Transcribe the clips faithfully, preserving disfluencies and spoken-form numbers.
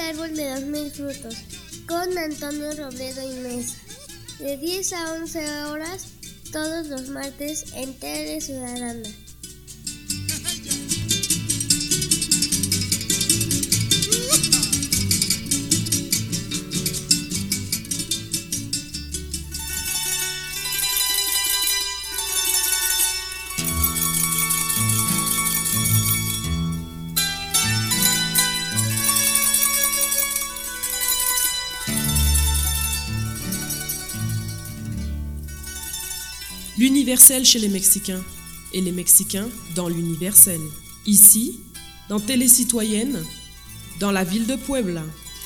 árbol de los mil frutos, con Antonio Robledo y Mesa, de diez a once horas, todos los martes en Tele Ciudadana. L'universel chez les Mexicains et les Mexicains dans l'universel. Ici, dans Télé Citoyenne, dans la ville de Puebla.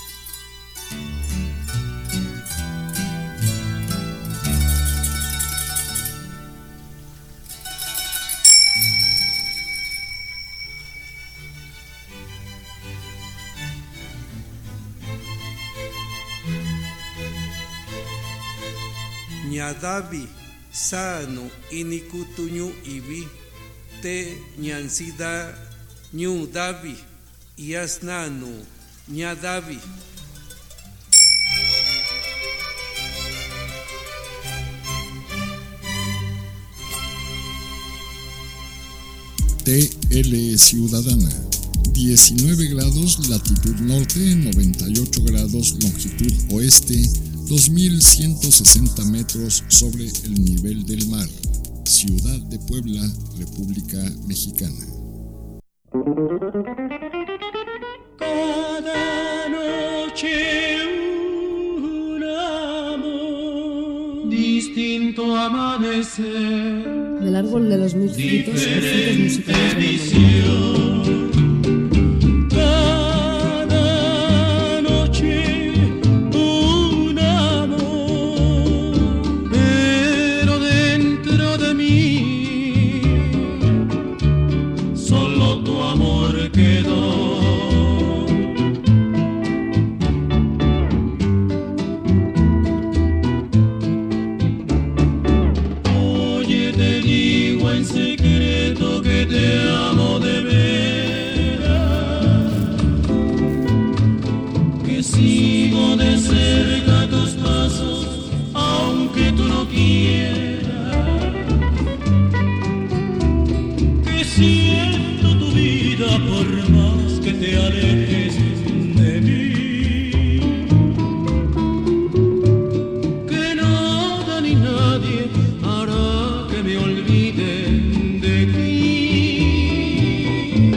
Ñadavi sano inikutuñu ibi te ñansida ñu davi yasnanu ñadavi. T L Ciudadana, diecinueve grados latitud norte, noventa y ocho grados longitud oeste, dos mil ciento sesenta metros sobre el nivel del mar. Ciudad de Puebla, República Mexicana. Cada noche un amor, distinto amanecer, Del árbol de los mil frutos, los frutos musicales de la visión. Cada noche un amor, pero dentro de mí solo tu amor quedó. Oye, te digo en secreto que te amo de veras, que sigo de cerca tus pasos, aunque tú no quieras, que siento tu vida por más que te alejes de mí, que nada ni nadie hará que me olvide de ti.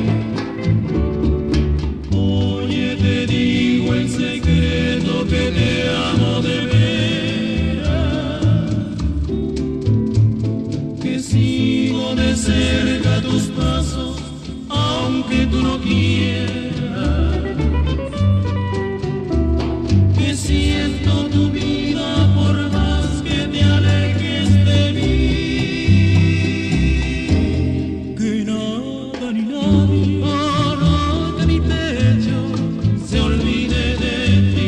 Oye, te digo en secreto que te amo de veras, que sigo de cerca tus pasos, aunque tú no quieras, que siento tu vida por más que te alejes de mí, que nada ni nadie hará que mi pecho se olvide de ti.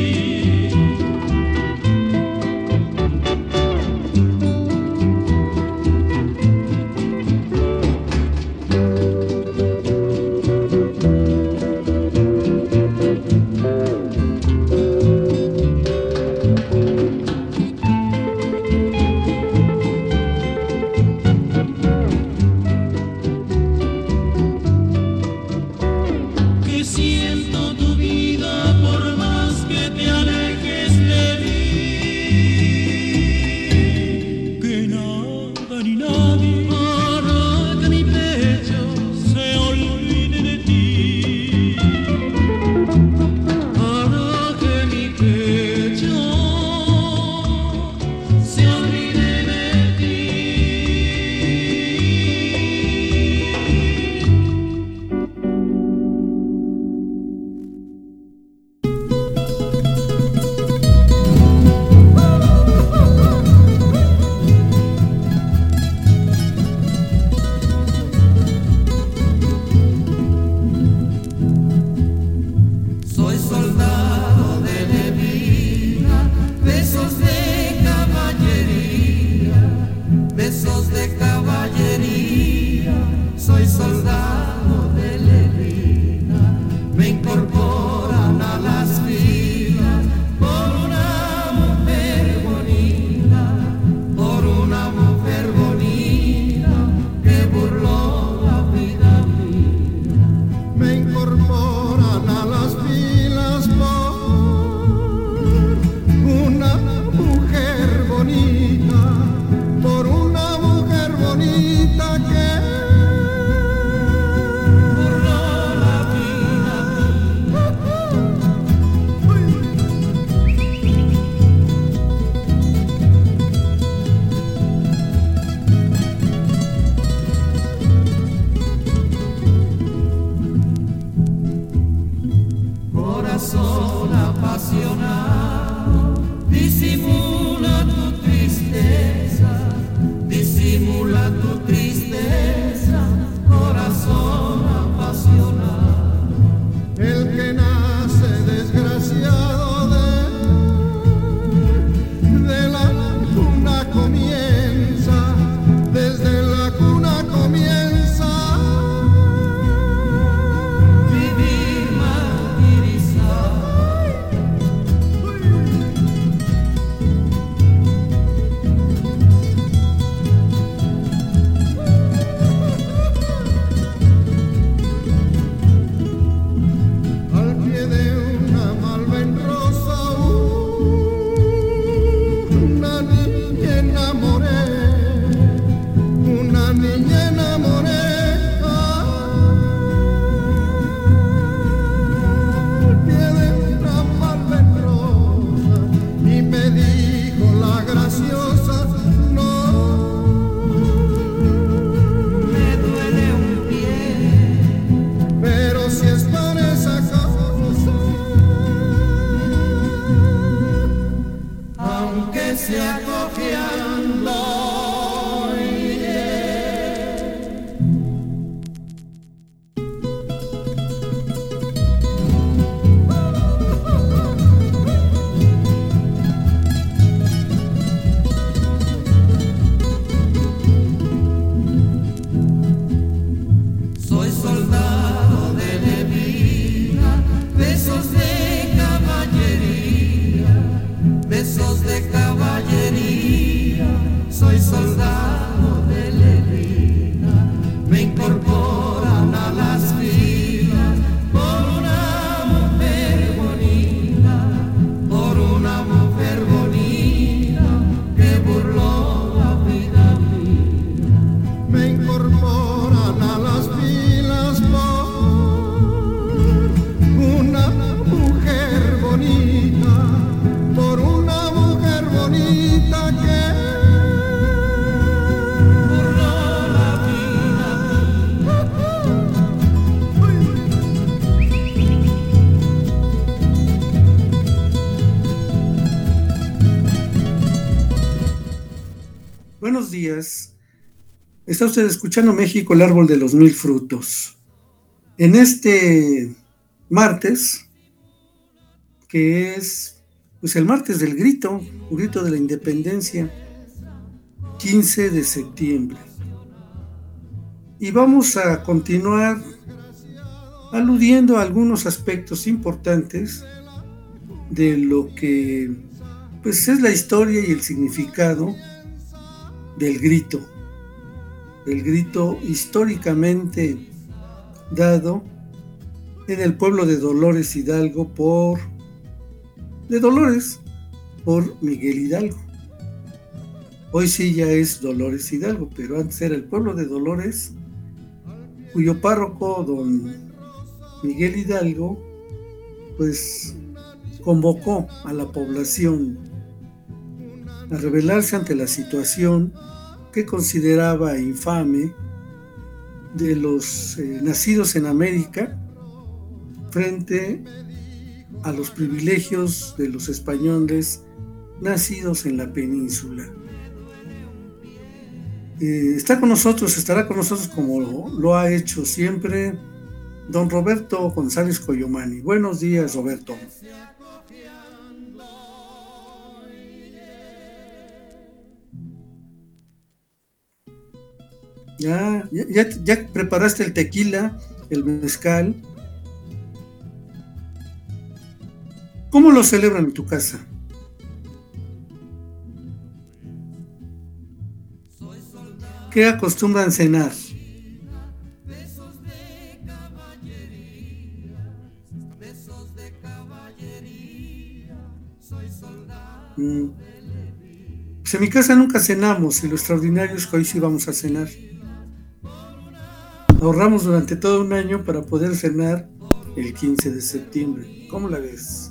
Buenos días. Está usted escuchando México, el árbol de los mil frutos. En este martes, que es pues el martes del grito, el grito de la independencia, quince de septiembre. Y vamos a continuar aludiendo a algunos aspectos importantes de lo que pues es la historia y el significado del grito, el grito históricamente dado en el pueblo de Dolores Hidalgo por, de Dolores, por Miguel Hidalgo. Hoy sí ya es Dolores Hidalgo, pero antes era el pueblo de Dolores, cuyo párroco, don Miguel Hidalgo, pues convocó a la población a rebelarse ante la situación que consideraba infame de los eh, nacidos en América frente a los privilegios de los españoles nacidos en la península. Eh, está con nosotros, estará con nosotros como lo, lo ha hecho siempre don Roberto González Coyomani. Buenos días, Roberto. Ya, ya, ya preparaste el tequila, el mezcal. ¿Cómo lo celebran en tu casa? ¿Qué acostumbran cenar? Mm. Pues en mi casa nunca cenamos y lo extraordinario es que hoy sí vamos a cenar. Ahorramos durante todo un año para poder cenar el quince de septiembre. ¿Cómo la ves?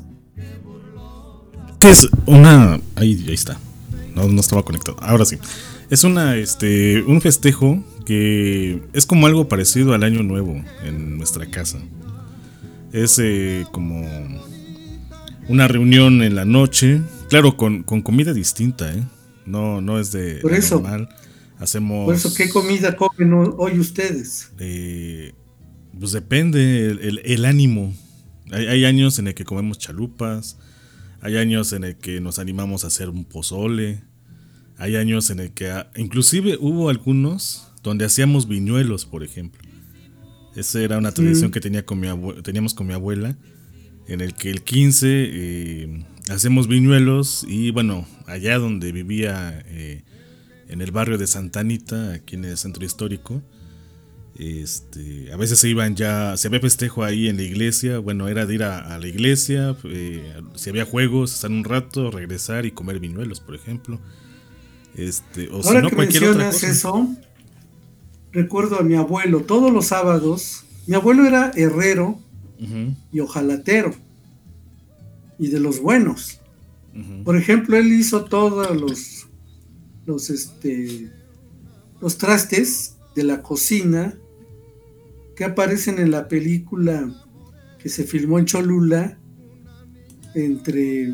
Es una... Ahí, ahí está. No, no estaba conectado. Ahora sí. Es una, este, un festejo que es como algo parecido al Año Nuevo en nuestra casa. Es eh, como una reunión en la noche. Claro, con, con comida distinta, ¿eh? No, no es de, Por de eso. normal. Hacemos... Por eso, ¿qué comida comen hoy ustedes? Eh, pues depende, el, el, el ánimo. Hay, hay años en el que comemos chalupas, hay años en el que nos animamos a hacer un pozole, hay años en el que... Inclusive hubo algunos donde hacíamos viñuelos, por ejemplo. Esa era una tradición mm. que tenía con mi abue- teníamos con mi abuela, en el que el quince eh, hacemos viñuelos y bueno, allá donde vivía... Eh, en el barrio de Santa Anita, aquí en el centro histórico, este, a veces se iban ya, si había festejo ahí en la iglesia, bueno, era de ir a, a la iglesia, eh, si había juegos, estar un rato, regresar y comer viñuelos, por ejemplo. Este, o Ahora si no, que cualquier otra mencionas cosa. eso, recuerdo a mi abuelo, todos los sábados, mi abuelo era herrero uh-huh. y ojalatero, y de los buenos. Uh-huh. Por ejemplo, él hizo todos los los este los trastes de la cocina que aparecen en la película que se filmó en Cholula entre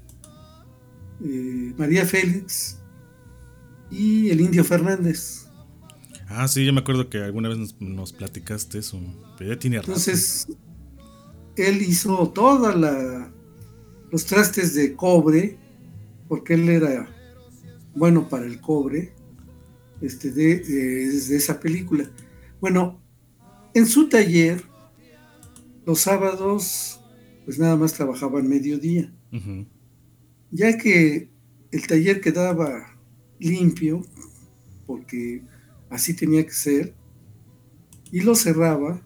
eh, María Félix y el Indio Fernández. Ah, sí, yo me acuerdo que alguna vez nos, nos platicaste eso, pero ya tiene rato. Entonces él hizo todos los trastes de cobre porque él era bueno para el cobre, este, de, de, de esa película. Bueno, en su taller, los sábados, pues nada más trabajaban mediodía. Uh-huh. Ya que el taller quedaba limpio, porque así tenía que ser, y lo cerraba,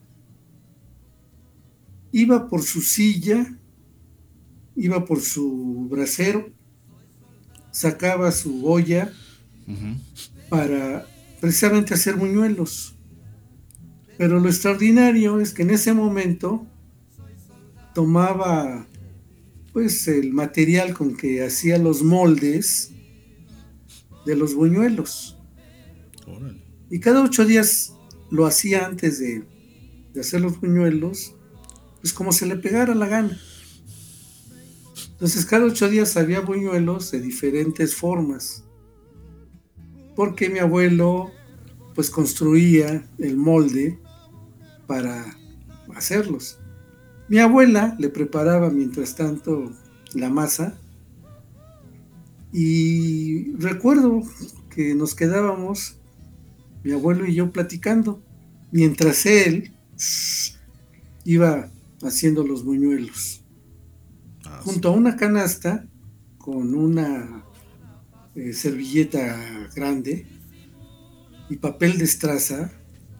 iba por su silla, iba por su brasero, sacaba su olla uh-huh. para precisamente hacer buñuelos. Pero lo extraordinario es que en ese momento tomaba pues el material con que hacía los moldes de los buñuelos. Órale. Y cada ocho días lo hacía antes de, de hacer los buñuelos, pues como se le pegara la gana. Entonces cada ocho días había buñuelos de diferentes formas, porque mi abuelo pues construía el molde para hacerlos. Mi abuela le preparaba mientras tanto la masa y recuerdo que nos quedábamos, mi abuelo y yo platicando, mientras él iba haciendo los buñuelos. Junto a una canasta con una eh, servilleta grande y papel de estraza,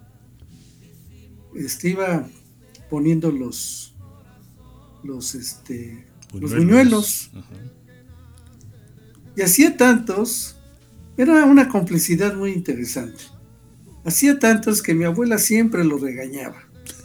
este, iba poniendo los los este buñuelos. los buñuelos. Uh-huh. Y hacía tantos, era una complicidad muy interesante. Hacía tantos que mi abuela siempre lo regañaba.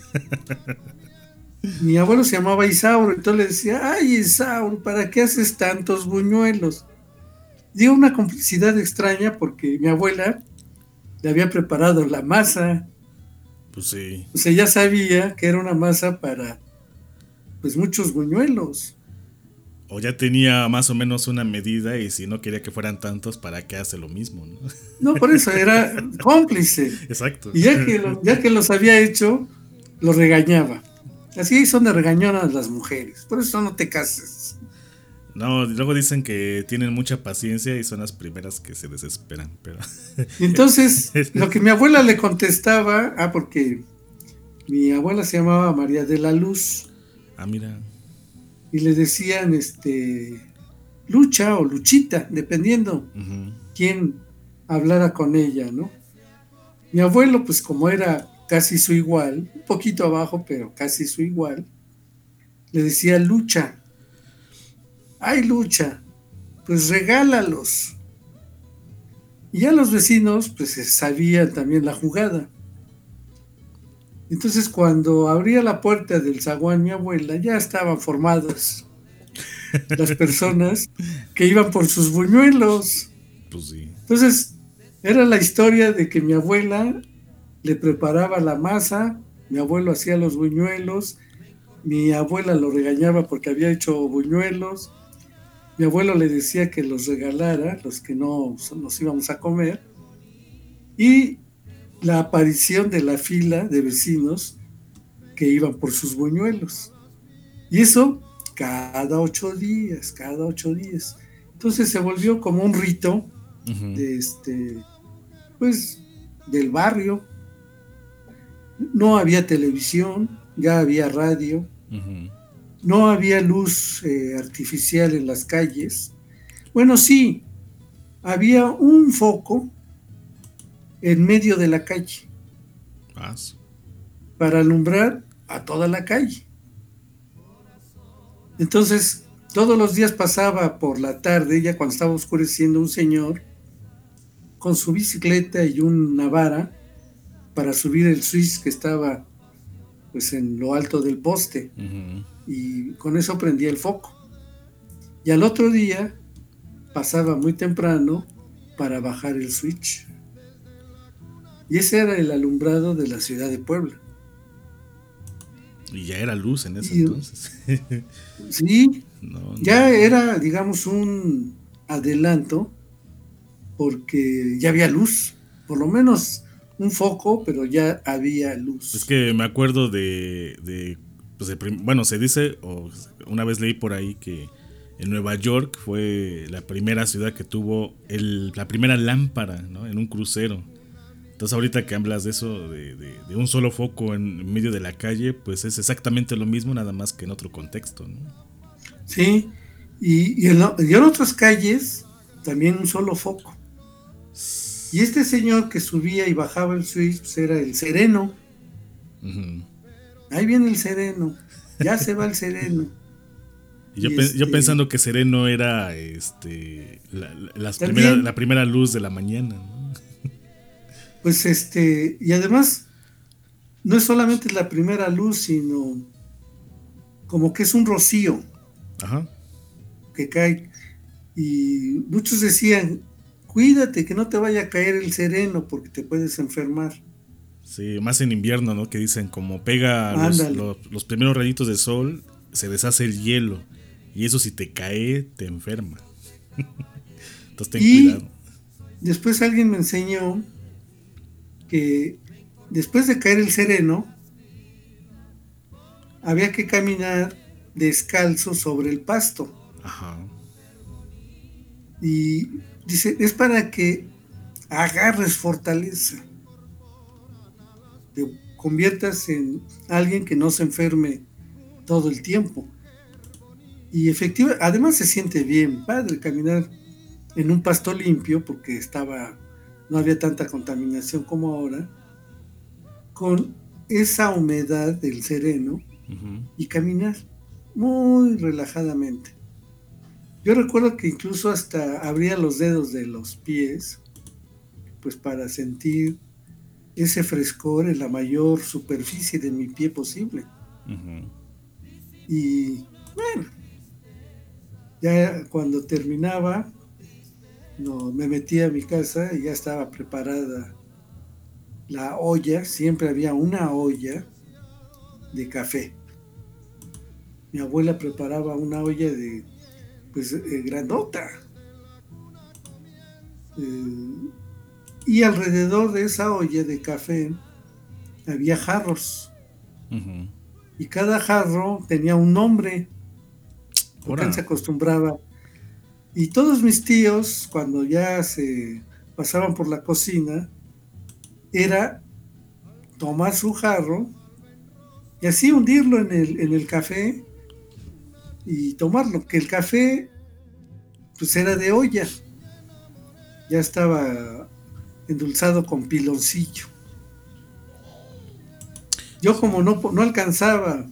Mi abuelo se llamaba Isauro, entonces le decía, ay Isauro, ¿para qué haces tantos buñuelos? Dio una complicidad extraña porque mi abuela le había preparado la masa. Pues sí. O sea, ya sabía que era una masa para, pues, muchos buñuelos. O ya tenía más o menos una medida y si no quería que fueran tantos, ¿para qué hace lo mismo? No, no por eso, era cómplice. Exacto. Y ya que, lo, ya que los había hecho, los regañaba. Así son de regañonas las mujeres, por eso no te cases. No, luego dicen que tienen mucha paciencia y son las primeras que se desesperan. Pero... Entonces, lo que mi abuela le contestaba, ah, porque mi abuela se llamaba María de la Luz. Ah, mira. Y le decían, este, Lucha o Luchita, dependiendo uh-huh. quién hablara con ella, ¿no? Mi abuelo, pues como era casi su igual, un poquito abajo, pero casi su igual, le decía Lucha. Ay, Lucha, pues regálalos. Y ya los vecinos, pues sabían también la jugada. Entonces, cuando abría la puerta del zaguán mi abuela, ya estaban formadas las personas que iban por sus buñuelos. Pues sí. Entonces, era la historia de que mi abuela le preparaba la masa, mi abuelo hacía los buñuelos, mi abuela lo regañaba porque había hecho buñuelos, mi abuelo le decía que los regalara, los que no nos íbamos a comer, y la aparición de la fila de vecinos que iban por sus buñuelos. Y eso cada ocho días, cada ocho días. Entonces se volvió como un rito uh-huh. de este, pues, del barrio. No había televisión, ya había radio, uh-huh. no había luz eh, artificial en las calles. Bueno, sí, había un foco en medio de la calle ¿Más? para alumbrar a toda la calle. Entonces, todos los días pasaba por la tarde, ya cuando estaba oscureciendo, un señor con su bicicleta y una vara para subir el switch que estaba pues en lo alto del poste, uh-huh. y con eso prendía el foco. Y al otro día pasaba muy temprano para bajar el switch. Y ese era el alumbrado de la ciudad de Puebla. Y ya era luz en ese y, entonces. Sí, no, no. Ya era, digamos, un adelanto, porque ya había luz, por lo menos un foco, pero ya había luz. Es que me acuerdo de, de, pues de prim- bueno, se dice, o una vez leí por ahí que en Nueva York fue la primera ciudad que tuvo el, la primera lámpara, ¿no? En un crucero. Entonces ahorita que hablas de eso, de, de, de un solo foco en medio de la calle, pues es exactamente lo mismo, nada más que en otro contexto, ¿no? Sí, y, y, en, y en otras calles también un solo foco. Y este señor que subía y bajaba el switch, pues era el sereno. Uh-huh. Ahí viene el sereno, ya se va el sereno. Y yo, y pe- este, yo pensando que sereno era este la, la, las primera, la primera luz de la mañana, ¿no? Pues este, y además, no es solamente la primera luz, sino como que es un rocío. Ajá. Que cae. Y muchos decían, cuídate que no te vaya a caer el sereno porque te puedes enfermar. Sí, más en invierno, ¿no? Que dicen, como pega los, los, los primeros rayitos de sol, se deshace el hielo. Y eso si te cae, te enferma. Entonces ten y cuidado. Después alguien me enseñó que después de caer el sereno, había que caminar descalzo sobre el pasto. Ajá. Y dice, es para que agarres fortaleza, te conviertas en alguien que no se enferme todo el tiempo. Y efectivamente, además se siente bien, padre, caminar en un pasto limpio, porque estaba, no había tanta contaminación como ahora, con esa humedad del sereno, uh-huh. y caminar muy relajadamente. Yo recuerdo que incluso hasta abría los dedos de los pies, pues para sentir ese frescor en la mayor superficie de mi pie posible. Uh-huh. Y bueno, ya cuando terminaba, no, me metí a mi casa y ya estaba preparada la olla. Siempre había una olla de café. Mi abuela preparaba una olla de, pues, eh, grandota. Eh, y alrededor de esa olla de café había jarros. Uh-huh. Y cada jarro tenía un nombre. Porque se acostumbraba. Y todos mis tíos, cuando ya se pasaban por la cocina, era tomar su jarro y así hundirlo en el, en el café y tomarlo, que el café pues era de olla, ya estaba endulzado con piloncillo. Yo como no, no alcanzaba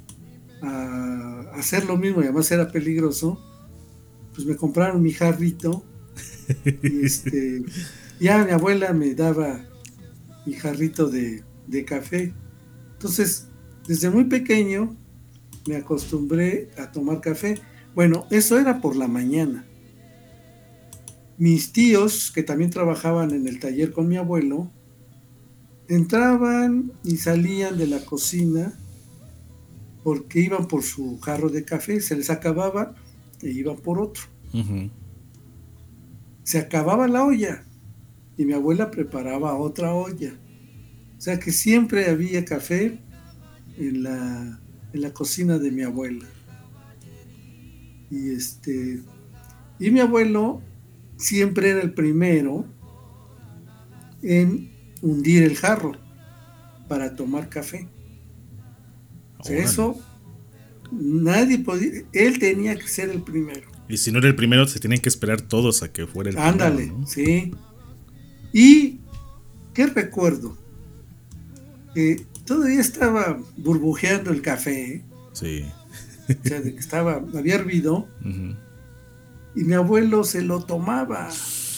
a hacer lo mismo y además era peligroso, pues me compraron mi jarrito y este, ya mi abuela me daba mi jarrito de, de café. Entonces, desde muy pequeño me acostumbré a tomar café. Bueno, eso era por la mañana. Mis tíos, que también trabajaban en el taller con mi abuelo, entraban y salían de la cocina porque iban por su jarro de café, se les acababa e iban por otro. Uh-huh. Se acababa la olla y mi abuela preparaba otra olla. O sea que siempre había café en la, en la cocina de mi abuela. Y este y mi abuelo siempre era el primero en hundir el jarro para tomar café. O sea, eso nadie podía, él tenía que ser el primero. Y si no era el primero, se tienen que esperar todos a que fuera el Ándale, primero, ¿no? sí. Y qué recuerdo, que todavía estaba burbujeando el café, ¿eh? Sí. O sea, de que estaba, había hervido, Uh-huh. y mi abuelo se lo tomaba.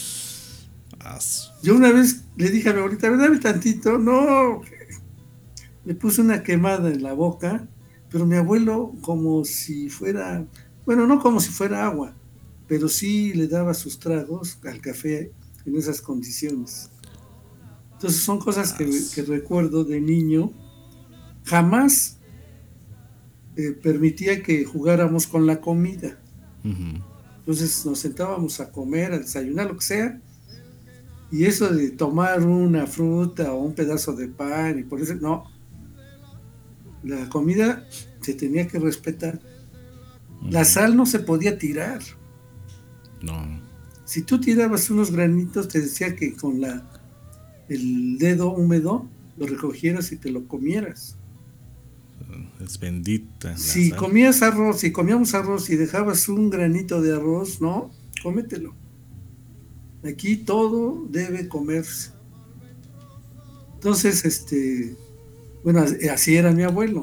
As. Yo una vez le dije a mi abuelita, dame tantito, no, le puse una quemada en la boca, pero mi abuelo como si fuera, bueno, no como si fuera agua, pero sí le daba sus tragos al café en esas condiciones. Entonces son cosas que, que recuerdo de niño. Jamás eh, permitía que jugáramos con la comida. Uh-huh. Entonces nos sentábamos a comer, a desayunar, lo que sea, y eso de tomar una fruta o un pedazo de pan y por eso, no. La comida se tenía que respetar. Uh-huh. La sal no se podía tirar. No. Si tú tirabas unos granitos, te decía que con la el dedo húmedo lo recogieras y te lo comieras. Es bendita. Si sal. comías arroz, si comíamos arroz y dejabas un granito de arroz, no, cómetelo. Aquí todo debe comerse. Entonces, este, bueno, así era mi abuelo.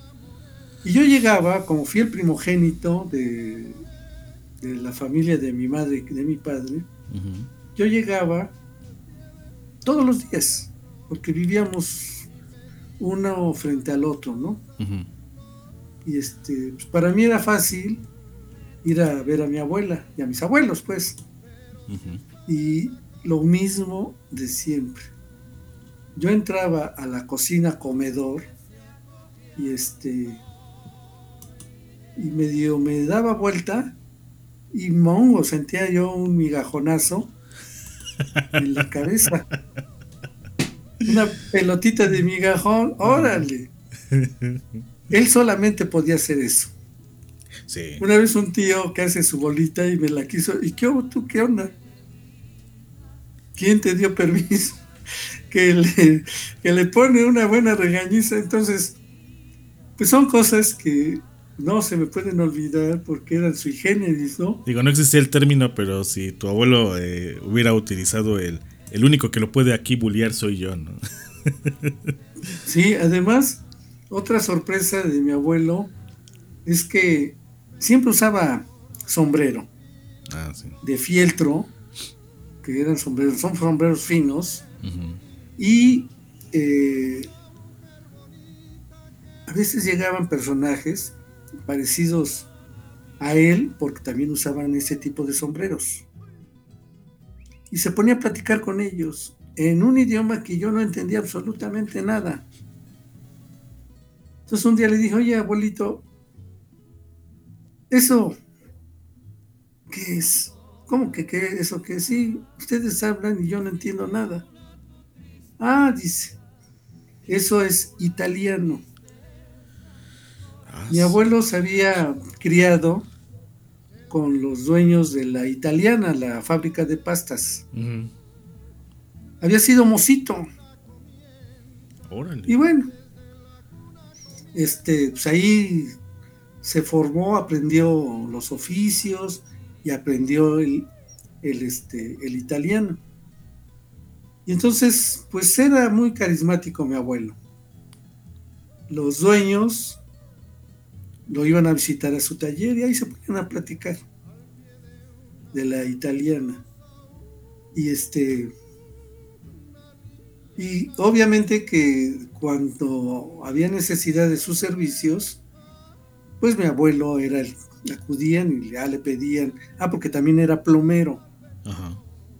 Y yo llegaba, como fui el primogénito de, de la familia de mi madre y de mi padre, uh-huh. Yo llegaba todos los días, porque vivíamos uno frente al otro, ¿no? Uh-huh. Y este, pues para mí era fácil ir a ver a mi abuela y a mis abuelos, pues. Uh-huh. Y lo mismo de siempre. Yo entraba a la cocina comedor y este y medio me daba vuelta y mongo, sentía yo un migajonazo en la cabeza. Una pelotita de migajón, órale. Él solamente podía hacer eso. Sí. Una vez un tío que hace su bolita y me la quiso, ¿y qué tú qué onda? ¿Quién te dio permiso? Que le, que le pone una buena regañiza. Entonces, pues son cosas que no se me pueden olvidar porque eran sui generis, ¿no? Digo, no existía el término, pero si tu abuelo eh, hubiera utilizado el, el único que lo puede aquí bullear soy yo, ¿no? Sí, además, otra sorpresa de mi abuelo es que siempre usaba sombrero. Ah, sí. De fieltro, que eran sombreros, son sombreros finos. Uh-huh. Y eh, a veces llegaban personajes parecidos a él, porque también usaban ese tipo de sombreros. Y se ponía a platicar con ellos en un idioma que yo no entendía absolutamente nada. Entonces un día le dije, oye, abuelito, ¿eso qué es? ¿Cómo que qué? ¿Eso qué? Sí, ustedes hablan y yo no entiendo nada. Ah, dice, eso es italiano. Mi abuelo se había criado con los dueños de la Italiana, la fábrica de pastas. Uh-huh. Había sido mocito. Órale. Y bueno, este, pues ahí se formó, aprendió los oficios y aprendió el, el, este, el italiano. Y entonces, pues era muy carismático mi abuelo. Los dueños lo iban a visitar a su taller y ahí se ponían a platicar de la italiana. Y este y obviamente que cuando había necesidad de sus servicios, pues mi abuelo era el, acudían y ya le pedían, ah, porque también era plomero. Ajá.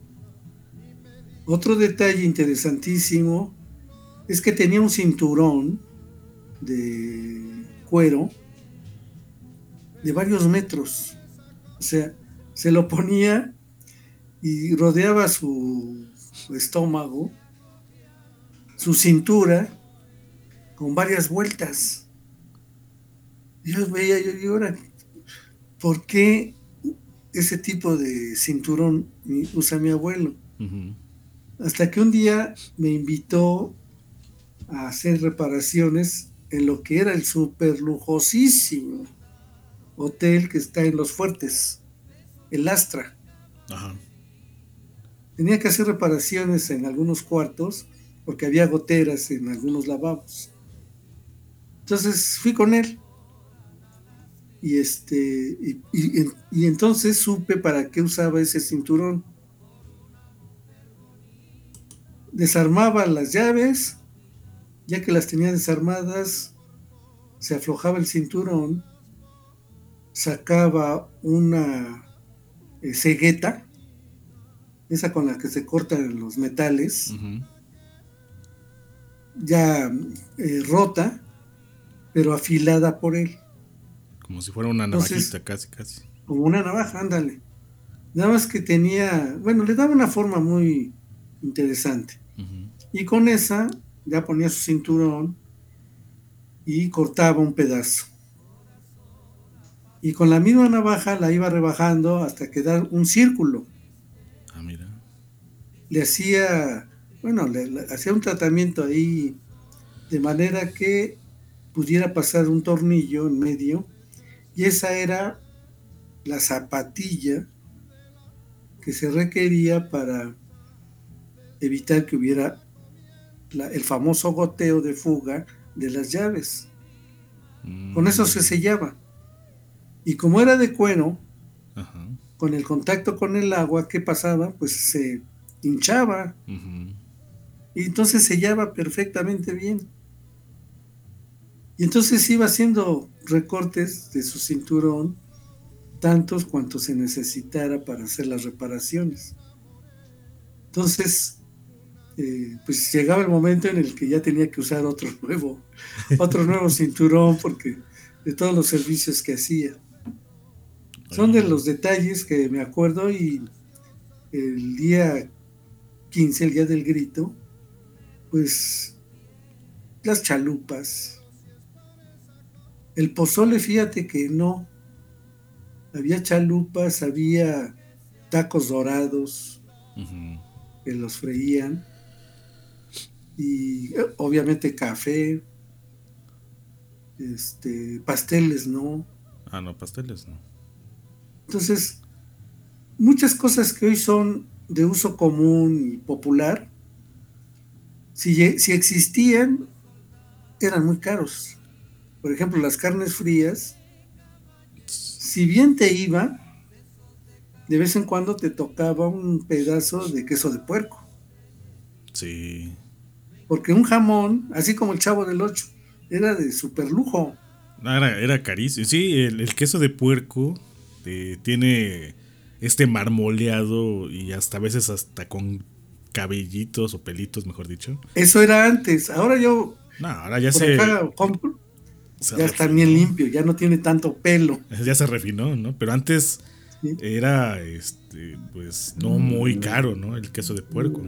Otro detalle interesantísimo es que tenía un cinturón de cuero de varios metros. O sea, se lo ponía y rodeaba su, o estómago, su cintura con varias vueltas. Yo veía, yo digo, ahora, ¿por qué ese tipo de cinturón usa mi abuelo? Uh-huh. Hasta que un día me invitó a hacer reparaciones en lo que era el súper lujosísimo hotel que está en Los Fuertes, el Astra. Ajá. Tenía que hacer reparaciones en algunos cuartos porque había goteras en algunos lavabos. Entonces fui con él y este y, y, y entonces supe para qué usaba ese cinturón. Desarmaba las llaves, ya que las tenía desarmadas, se aflojaba el cinturón, sacaba una eh, cegueta, esa con la que se cortan los metales, Uh-huh. ya eh, rota, pero afilada por él. Como si fuera una Entonces, navajita, casi, casi. Como una navaja, ándale. Nada más que tenía, bueno, le daba una forma muy interesante. Uh-huh. Y con esa ya ponía su cinturón y cortaba un pedazo. Y con la misma navaja la iba rebajando hasta quedar un círculo. Ah, mira. Le hacía, bueno, le, le hacía un tratamiento ahí de manera que pudiera pasar un tornillo en medio, y esa era la zapatilla que se requería para evitar que hubiera la, el famoso goteo de fuga de las llaves. Mm. Con eso se sellaba. Y como era de cuero, Ajá. con el contacto con el agua, ¿qué pasaba? Pues se hinchaba. Uh-huh. Y entonces sellaba perfectamente bien. Y entonces iba haciendo recortes de su cinturón, tantos cuantos se necesitara para hacer las reparaciones. Entonces, eh, pues llegaba el momento en el que ya tenía que usar otro nuevo, otro nuevo cinturón, porque de todos los servicios que hacía. Son de los detalles que me acuerdo. Y el día quince, el día del grito, pues las chalupas, el pozole, fíjate que no, había chalupas, había tacos dorados, uh-huh, que los freían, y obviamente café, este, pasteles no. Ah, no, pasteles no. Entonces, muchas cosas que hoy son de uso común y popular, si, si existían, eran muy caros. Por ejemplo, las carnes frías, si bien te iba, de vez en cuando te tocaba un pedazo de queso de puerco. Sí. Porque un jamón, así como el Chavo del Ocho, era de super lujo. No, era, era carísimo. Sí, el, el queso de puerco eh, tiene este marmoleado y hasta a veces hasta con cabellitos o pelitos, mejor dicho. Eso era antes. Ahora yo... No, ahora ya se... compro, se ya refinó. Está bien limpio, ya no tiene tanto pelo. Ya se refinó, ¿no? Pero antes sí. era, este, pues, no muy caro, ¿no? El queso de puerco.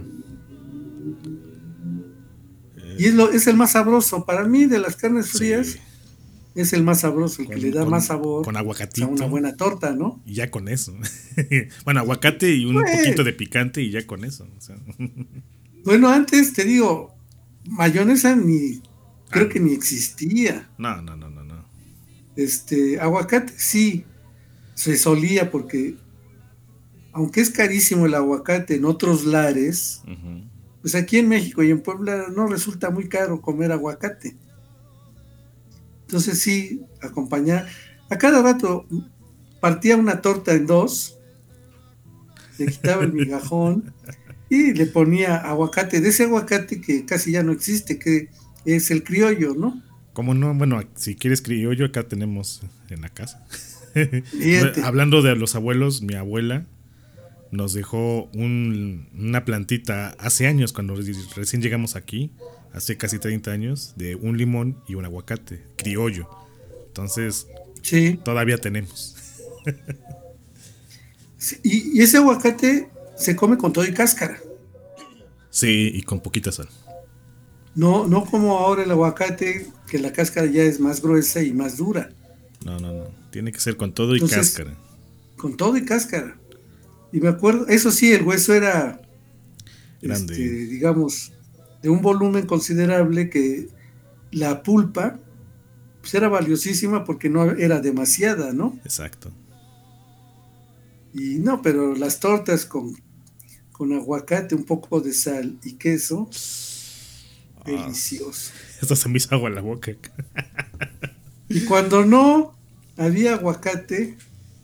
Y es, lo, es el más sabroso. Para mí, de las carnes frías, sí. es el más sabroso, el con, que le da con, más sabor. Con aguacatito. A una buena torta, ¿no? Y ya con eso. Bueno, aguacate y un pues, poquito de picante y ya con eso. O sea. Bueno, antes, te digo, mayonesa ni... Creo ah, que ni existía. No, no, no, no, no. Este, aguacate sí se solía, porque aunque es carísimo el aguacate en otros lares, uh-huh, pues aquí en México y en Puebla no resulta muy caro comer aguacate. Entonces sí, acompañar. A cada rato partía una torta en dos, le quitaba el migajón y le ponía aguacate, de ese aguacate que casi ya no existe, que es el criollo, ¿no? ¿Cómo no? Bueno, si quieres criollo, acá tenemos en la casa. Hablando de los abuelos, mi abuela nos dejó un, una plantita hace años, cuando recién llegamos aquí, hace casi treinta años, de un limón y un aguacate, criollo. Entonces, sí, todavía tenemos. Sí, y, y ese aguacate se come con todo y cáscara. Sí, y con poquita sal. No, no como ahora el aguacate, que la cáscara ya es más gruesa y más dura. No, no, no. Tiene que ser con todo y Entonces, cáscara. Con todo y cáscara. Y me acuerdo, eso sí, el hueso era, Grande. este, digamos, de un volumen considerable, que la pulpa pues era valiosísima porque no era demasiada, ¿no? Exacto. Y no, pero las tortas con, con aguacate, un poco de sal y queso, Ah, delicioso. Esto se me hizo agua en la boca. Y cuando no había aguacate,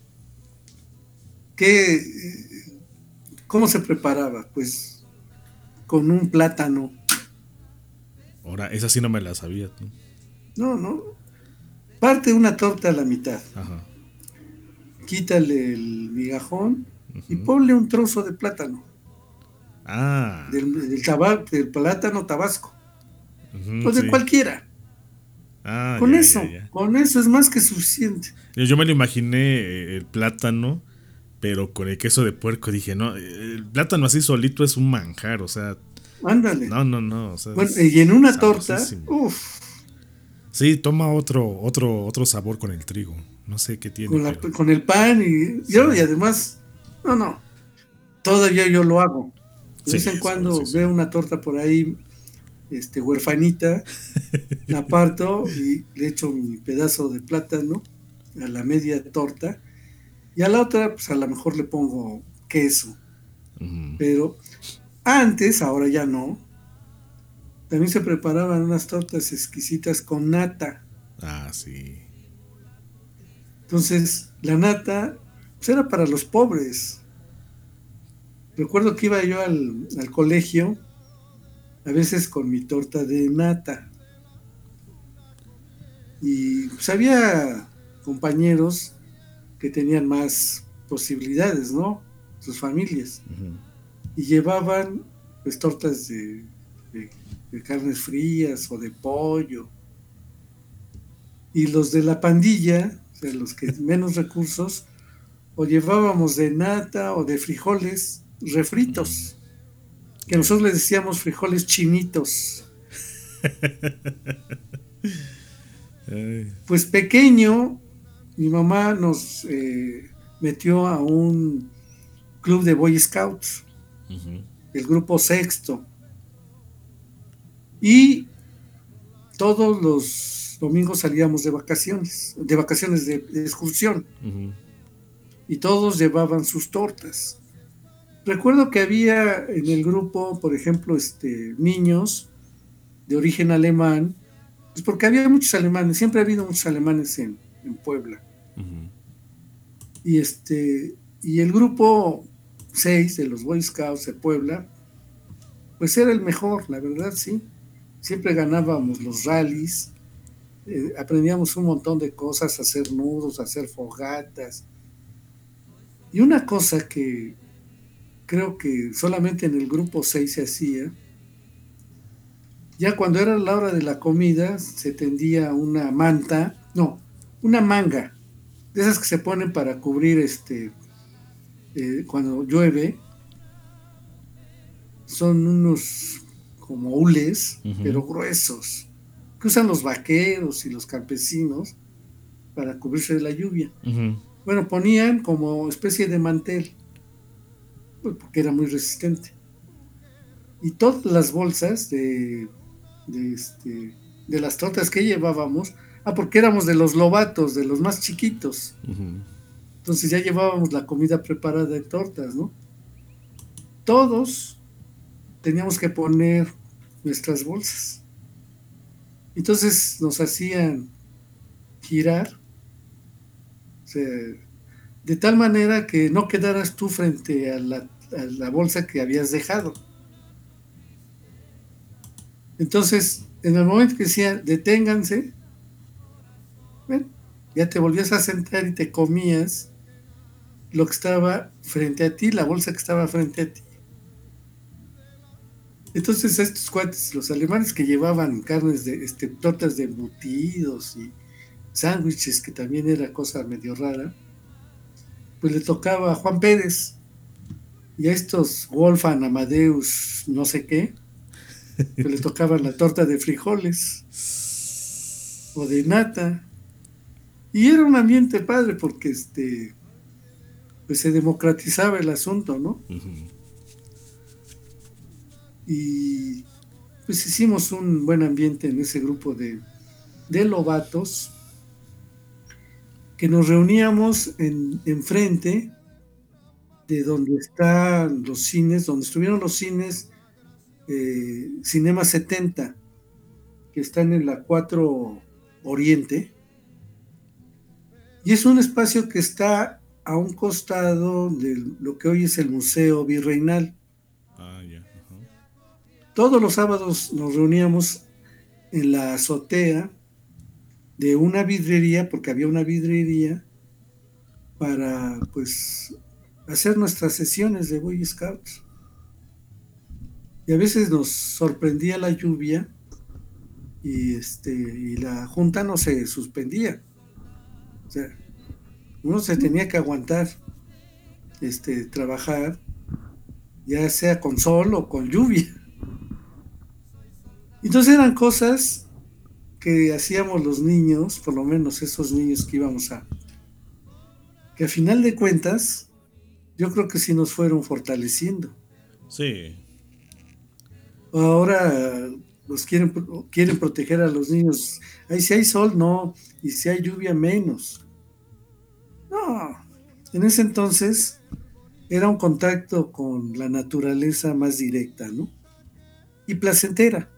¿qué, ¿cómo se preparaba? Pues con un plátano. Ahora, esa sí no me la sabía. ¿No? No, no. Parte una torta a la mitad. Ajá. Quítale el migajón y Ujú. ponle un trozo de plátano. Ah. Del, del, taba- del plátano tabasco. Ujú, Pues de sí. cualquiera. Ah, Con ya, eso, ya, ya. con eso es más que suficiente. Yo, yo me lo imaginé eh, el plátano, pero con el queso de puerco. Dije, no, el plátano así solito es un manjar, o sea, Ándale. no, no, no. O sea, Bueno, es y en una torta, sabrosísimo. uff, Sí, toma otro, otro, otro sabor con el trigo. No sé qué tiene, con, la- pero con el pan y, Sí. yo, y además, no, no, todavía yo lo hago. De Sí, vez en cuando sabrosísimo. veo una torta por ahí, este, huerfanita, la parto y le echo mi pedazo de plátano a la media torta y a la otra, pues a lo mejor le pongo queso. Ujú. Pero antes, ahora ya no, también se preparaban unas tortas exquisitas con nata. Ah, sí. Entonces, la nata pues, era para los pobres. Recuerdo que iba yo al, al colegio, a veces con mi torta de nata. Y pues había compañeros que tenían más posibilidades, ¿no? Sus familias. Ujú. Y llevaban pues tortas de, de, de carnes frías o de pollo. Y los de la pandilla, o sea, los que menos recursos, o llevábamos de nata o de frijoles refritos, que nosotros les decíamos frijoles chinitos. Ay, Pues pequeño, mi mamá nos eh, metió a un club de Boy Scouts, ujú. el grupo sexto, y todos los domingos salíamos de vacaciones, de vacaciones de, de excursión, Ujú. y todos llevaban sus tortas. Recuerdo que había en el grupo, por ejemplo, este, niños de origen alemán, pues porque había muchos alemanes, siempre ha habido muchos alemanes en, en Puebla. Ujú. Y este, y el grupo seis de los Boy Scouts de Puebla, pues era el mejor, la verdad, sí. Siempre ganábamos los rallies, eh, aprendíamos un montón de cosas, a hacer nudos, a hacer fogatas. Y una cosa que creo que solamente en el grupo seis se hacía, ya cuando era la hora de la comida, se tendía una manta, no, una manga, de esas que se ponen para cubrir este, eh, cuando llueve, son unos como hules, Ujú. pero gruesos, que usan los vaqueros y los campesinos para cubrirse de la lluvia. Ujú. Bueno, ponían como especie de mantel, pues, porque era muy resistente. Y todas las bolsas de, de, este, de las tortas que llevábamos, ah, porque éramos de los lobatos, de los más chiquitos, Ujú. entonces ya llevábamos la comida preparada en tortas, ¿no? Todos teníamos que poner nuestras bolsas. Entonces nos hacían girar, o sea, de tal manera que no quedaras tú frente a la, a la bolsa que habías dejado. Entonces, en el momento que decían, deténganse, bueno, ya te volvías a sentar y te comías lo que estaba frente a ti, la bolsa que estaba frente a ti. Entonces estos cuates, los alemanes que llevaban carnes de, este, tortas de embutidos y sándwiches, que también era cosa medio rara, pues le tocaba a Juan Pérez. y a estos Wolfgang Amadeus, no sé qué, que le tocaban la torta de frijoles o de nata. Y era un ambiente padre porque este, pues se democratizaba el asunto, ¿no? Ujú. Y pues hicimos un buen ambiente en ese grupo de, de lobatos, que nos reuníamos en enfrente de donde están los cines, donde estuvieron los cines eh, Cinema setenta, que están en la cuatro Oriente, y es un espacio que está a un costado de lo que hoy es el Museo Virreinal. Ah, ya. Ajá. Todos los sábados nos reuníamos en la azotea de una vidrería, porque había una vidrería, para pues hacer nuestras sesiones de Boy Scouts. Y a veces nos sorprendía la lluvia y este y la junta no se suspendía. O sea, uno se tenía que aguantar, este, trabajar, ya sea con sol o con lluvia. Entonces eran cosas que hacíamos los niños, por lo menos esos niños que íbamos a, que a final de cuentas, yo creo que sí nos fueron fortaleciendo. Sí. Ahora los quieren, quieren proteger a los niños. Ay, si hay sol, no, y si hay lluvia, menos. No, en ese entonces era un contacto con la naturaleza más directa, ¿no? Y placentera.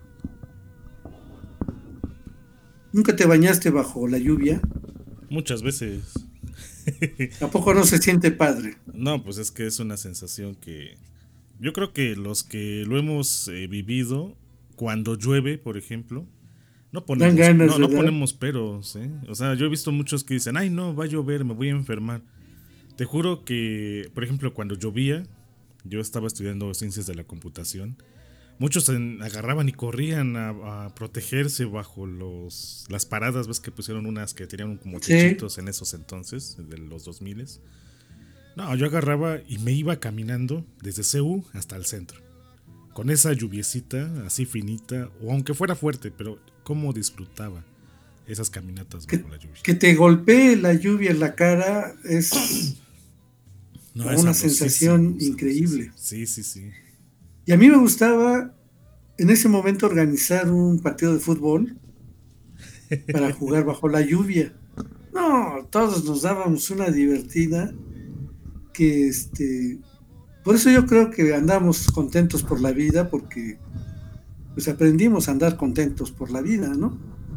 ¿Nunca te bañaste bajo la lluvia? Muchas veces. ¿A poco no se siente padre? No, pues es que es una sensación que yo creo que los que lo hemos eh, vivido, cuando llueve, por ejemplo, no ponemos, Dan ganas, no, no ¿verdad? ponemos peros, ¿eh? O sea, yo he visto muchos que dicen, ay, no, va a llover, me voy a enfermar. Te juro que, por ejemplo, cuando llovía, yo estaba estudiando ciencias de la computación, muchos en- agarraban y corrían a, a protegerse bajo los las paradas, ves que pusieron unas que tenían como Sí. techitos en esos entonces, de los dos mil. No, yo agarraba y me iba caminando desde C U hasta el centro. Con esa lluviecita así finita, o aunque fuera fuerte, pero cómo disfrutaba esas caminatas Que, bajo la lluvia. que te golpee la lluvia en la cara es No, una es sabrosísimo, sensación increíble. sabrosísimo. Sí, sí, sí. Y a mí me gustaba en ese momento organizar un partido de fútbol para jugar bajo la lluvia. No, todos nos dábamos una divertida que este, por eso yo creo que andamos contentos por la vida, porque pues aprendimos a andar contentos por la vida, ¿no?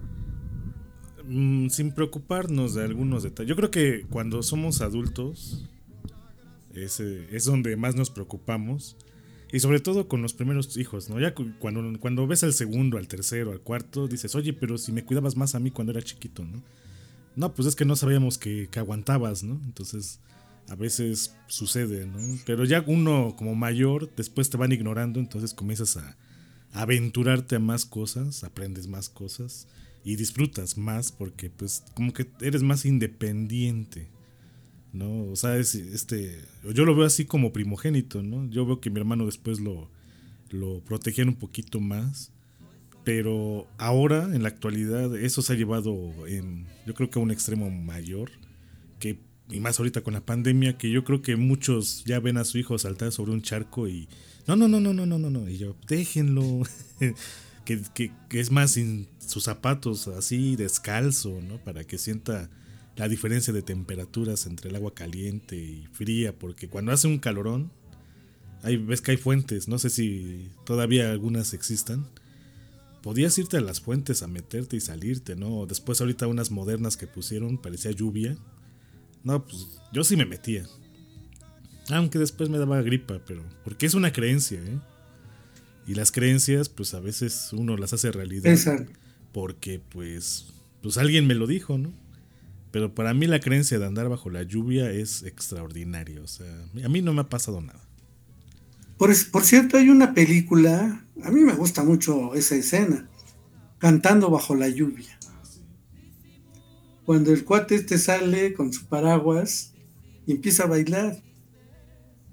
Mm, sin preocuparnos de algunos detalles. Yo creo que cuando somos adultos es, eh, es donde más nos preocupamos. Y sobre todo con los primeros hijos, ¿no? Ya cu- cuando, cuando ves al segundo, al tercero, al cuarto, dices, oye, pero si me cuidabas más a mí cuando era chiquito, ¿no? No, pues es que no sabíamos que, que aguantabas, ¿no? Entonces, a veces sucede, ¿no? Pero ya uno como mayor, después te van ignorando, entonces comienzas a, a aventurarte a más cosas, aprendes más cosas y disfrutas más porque pues como que eres más independiente, ¿no? O sea, es, este, yo lo veo así como primogénito, ¿no? Yo veo que mi hermano después lo, lo protegían un poquito más, pero ahora, en la actualidad, eso se ha llevado, en, yo creo que a un extremo mayor, que, y más ahorita con la pandemia, que yo creo que muchos ya ven a su hijo saltar sobre un charco y, no, no, no, no, no, no, no, no, y yo, déjenlo, que, que, que es más sin sus zapatos así descalzo, ¿no? Para que sienta la diferencia de temperaturas entre el agua caliente y fría, porque cuando hace un calorón, hay, ves que hay fuentes, no sé si todavía algunas existan, podías irte a las fuentes a meterte y salirte, ¿no? Después ahorita unas modernas que pusieron, parecía lluvia, no, pues yo sí me metía, aunque después me daba gripa, pero porque es una creencia, ¿eh? Y las creencias, pues a veces uno las hace realidad, Esa, porque pues, pues alguien me lo dijo, ¿no? Pero para mí la creencia de andar bajo la lluvia es extraordinaria. O sea, a mí no me ha pasado nada. por, es- por cierto, hay una película, a mí me gusta mucho esa escena, cantando bajo la lluvia. Cuando el cuate este sale con su paraguas y empieza a bailar.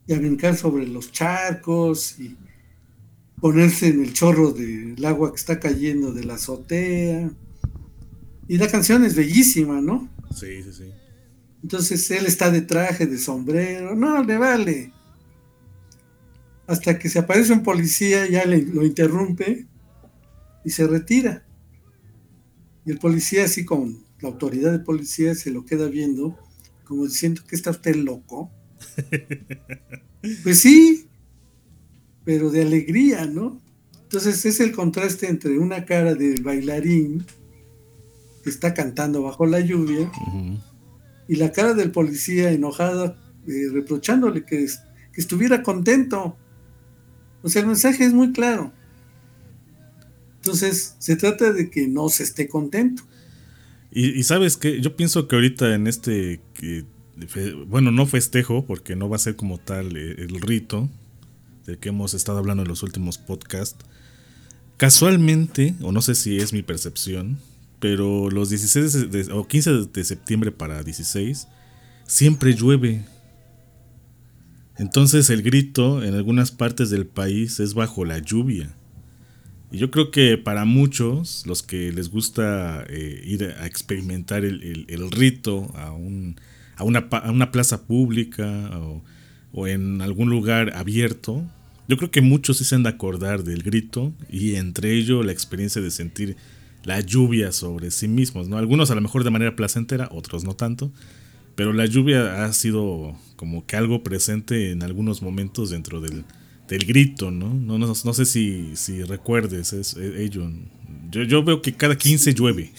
y a brincar sobre los charcos y ponerse en el chorro del agua que está cayendo de la azotea. Y la canción es bellísima, ¿no? Sí, sí, sí. Entonces él está de traje, de sombrero, no, le vale. Hasta que se aparece un policía, ya le, lo interrumpe y se retira. Y el policía, así con la autoridad de policía, se lo queda viendo, como diciendo que está usted loco. Pues sí, pero de alegría, ¿no? Entonces es el contraste entre una cara del bailarín que está cantando bajo la lluvia uh-huh. y la cara del policía enojada, eh, reprochándole que, que estuviera contento. O sea, el mensaje es muy claro. Entonces se trata de que no se esté contento. Y, y sabes que yo pienso que ahorita en este, que, bueno, no festejo, porque no va a ser como tal el rito del que hemos estado hablando en los últimos podcasts. Casualmente, o no sé si es mi percepción, pero los dieciséis de, o quince de septiembre para dieciséis siempre llueve. Entonces el grito en algunas partes del país es bajo la lluvia. Y yo creo que para muchos, los que les gusta eh, ir a experimentar el, el, el rito a, un, a, una, a una plaza pública o, o en algún lugar abierto, yo creo que muchos sí se han de acordar del grito y entre ellos la experiencia de sentir la lluvia sobre sí mismos, ¿no? Algunos a lo mejor de manera placentera, otros no tanto, pero la lluvia ha sido como que algo presente en algunos momentos dentro del, del grito, ¿no? No, no, no sé si, si recuerdes es, es, ello. Yo, yo veo que cada quince llueve.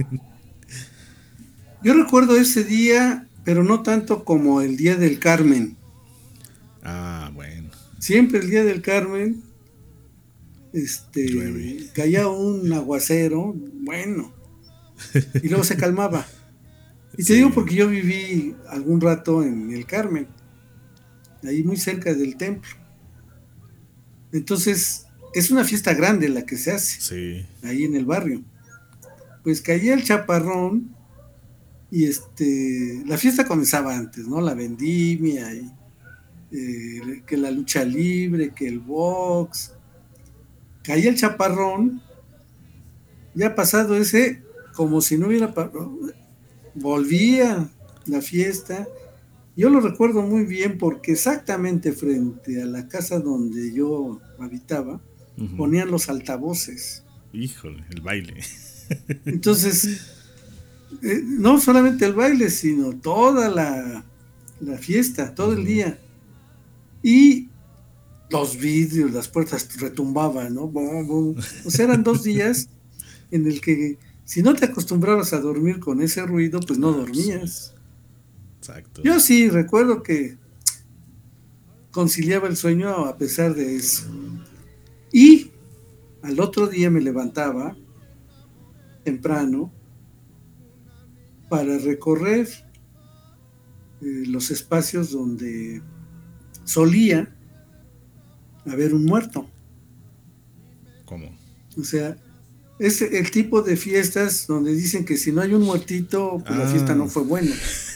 Yo recuerdo ese día, pero no tanto como el día del Carmen. Ah, bueno. Siempre el día del Carmen este, llueve. Caía un aguacero, bueno, y luego se calmaba. Y te sí. digo porque yo viví algún rato en el Carmen, ahí muy cerca del templo. Entonces, es una fiesta grande la que se hace, sí. ahí en el barrio. Pues caía el chaparrón y este, la fiesta comenzaba antes, ¿no? La vendimia, y, eh, que la lucha libre, que el box. Caía el chaparrón, ya pasado ese, como si no hubiera pasado, volvía la fiesta. Yo lo recuerdo muy bien porque exactamente frente a la casa donde yo habitaba, uh-huh. ponían los altavoces. Híjole, el baile. Entonces, eh, no solamente el baile, sino toda la, la fiesta, todo uh-huh. el día. Y los vidrios, las puertas retumbaban, ¿no? Bum, bum. O sea, eran dos días en el que si no te acostumbrabas a dormir con ese ruido, pues no dormías. Exacto. Yo sí recuerdo que conciliaba el sueño a pesar de eso. Y al otro día me levantaba temprano para recorrer eh, los espacios donde solía haber un muerto. ¿Cómo? O sea, es el tipo de fiestas donde dicen que si no hay un muertito, pues ah. la fiesta no fue buena.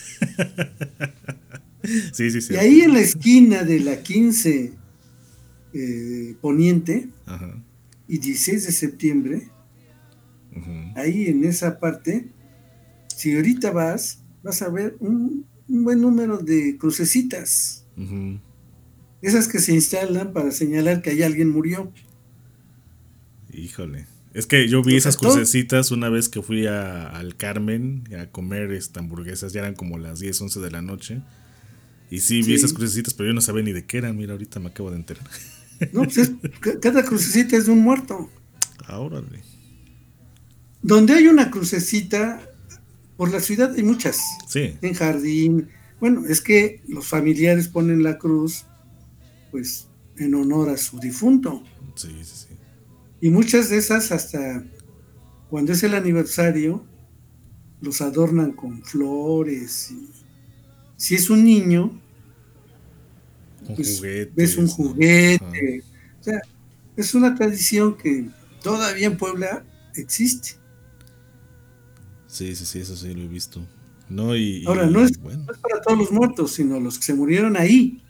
Sí, sí, sí. Y ahí en la esquina de la quince eh, Poniente, ajá. y dieciséis de septiembre, uh-huh. ahí en esa parte, si ahorita vas, vas a ver un, un buen número de crucecitas. Uh-huh. Esas que se instalan para señalar que ahí alguien murió. Híjole. Es que yo vi esas crucecitas una vez que fui a, al Carmen a comer esta hamburguesas, ya eran como las diez, once de la noche. Y sí, vi sí. esas crucecitas, pero yo no sabía ni de qué eran. Mira, ahorita me acabo de enterar. No, pues es, cada crucecita es de un muerto. Órale. Donde hay una crucecita, por la ciudad hay muchas. Sí. En Jardín. Bueno, es que los familiares ponen la cruz, pues, en honor a su difunto. Sí, sí, sí. Y muchas de esas, hasta cuando es el aniversario, los adornan con flores. Y si es un niño, con pues juguetes, ves un juguete. ¿no? O sea, es una tradición que todavía en Puebla existe. Sí, sí, sí, eso sí lo he visto. No, y, Ahora, y, no, es, bueno. no es para todos los muertos, sino los que se murieron ahí.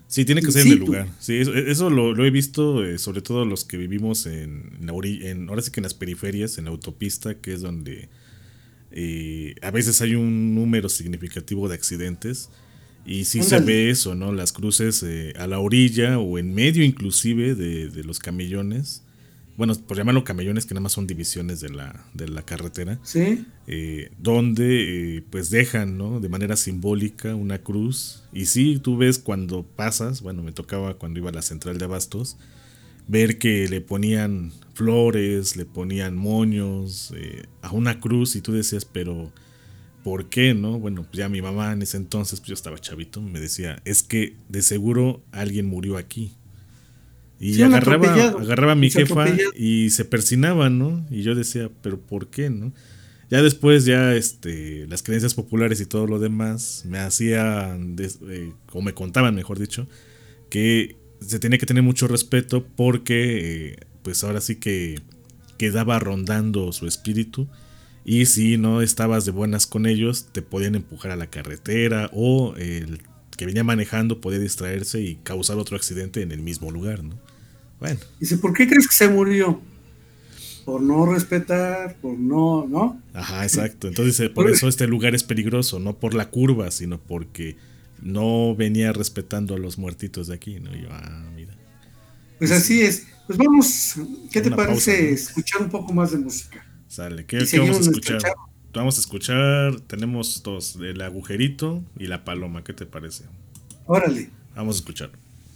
Sí, tiene que in ser en el situ. lugar. Sí, eso, eso lo, lo he visto, eh, sobre todo los que vivimos en, en, la ori- en- ahora sí que en las periferias, en la autopista, que es donde eh, a veces hay un número significativo de accidentes. Y sí se Ándale. ve eso, ¿no? Las cruces eh, a la orilla o en medio inclusive de, de los camellones. Bueno, por llamarlo camellones, que nada más son divisiones de la, de la carretera. Sí, eh, donde eh, pues dejan, ¿no? De manera simbólica una cruz. Y sí, tú ves cuando pasas, bueno, me tocaba cuando iba a la central de abastos, ver que le ponían flores, le ponían moños eh, a una cruz y tú decías, pero ¿por qué, no? Bueno, pues ya mi mamá en ese entonces, pues yo estaba chavito, me decía, es que de seguro alguien murió aquí. Y Sí, un agarraba, atropellado. agarraba a mi Se jefa atropellado. y se persinaba, ¿no? Y yo decía, pero ¿por qué, no? Ya después, ya este, las creencias populares y todo lo demás me hacían, des- eh, o me contaban, mejor dicho, que se tenía que tener mucho respeto porque, eh, pues ahora sí que quedaba rondando su espíritu. Y si no estabas de buenas con ellos, te podían empujar a la carretera o el que venía manejando podía distraerse y causar otro accidente en el mismo lugar, ¿no? Bueno, dice, ¿por qué crees que se murió? Por no respetar, por no, ¿no? ajá, exacto. Entonces, eh, por eso este lugar es peligroso, no por la curva, sino porque no venía respetando a los muertitos de aquí, ¿no? Y yo, ah, mira. Pues así es. Pues vamos, ¿qué te Una parece pausa, ¿no? escuchar un poco más de música? Sale, ¿qué, Y qué seguimos vamos a nuestra escuchar? charla. Vamos a escuchar, tenemos dos, el agujerito y la paloma, ¿qué te parece? Órale. Vamos a escuchar.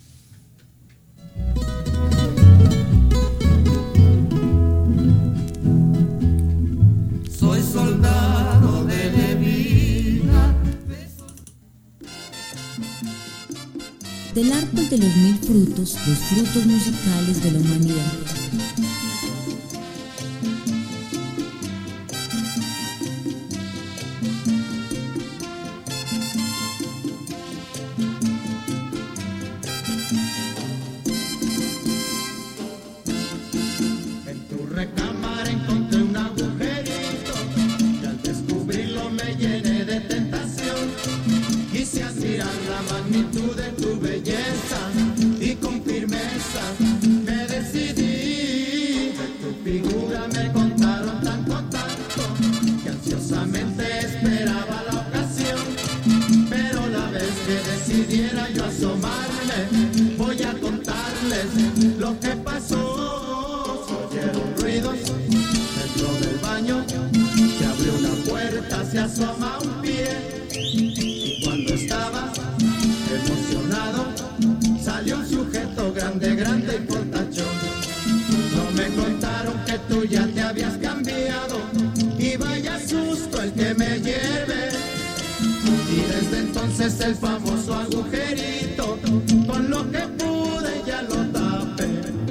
Soy soldado de Levina. Del árbol de los mil frutos, los frutos musicales de la humanidad. En tu recámara encontré un agujerito y al descubrirlo me llené de tentación. Quise admirar la magnitud de tu belleza y con firmeza me decidí. De tu figura me contaron tanto, tanto que ansiosamente esperaba la ocasión. Pero la vez que decidiera yo asomarme, voy a contarles lo que pasó. Oyeron ruidos dentro del baño, se abrió una puerta, se asoma un pie. Y cuando estaba emocionado, salió un sujeto grande, grande y fortachón. No me contaron que tú ya te habías cambiado, y vaya susto el que me lleve. Y desde entonces el famoso agujerito, con lo que pude ya lo tapé.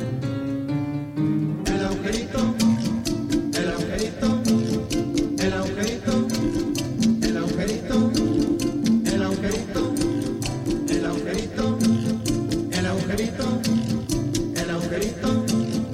El agujerito, el agujerito, el agujerito, el agujerito, el agujerito, el agujerito, el agujerito, el agujerito.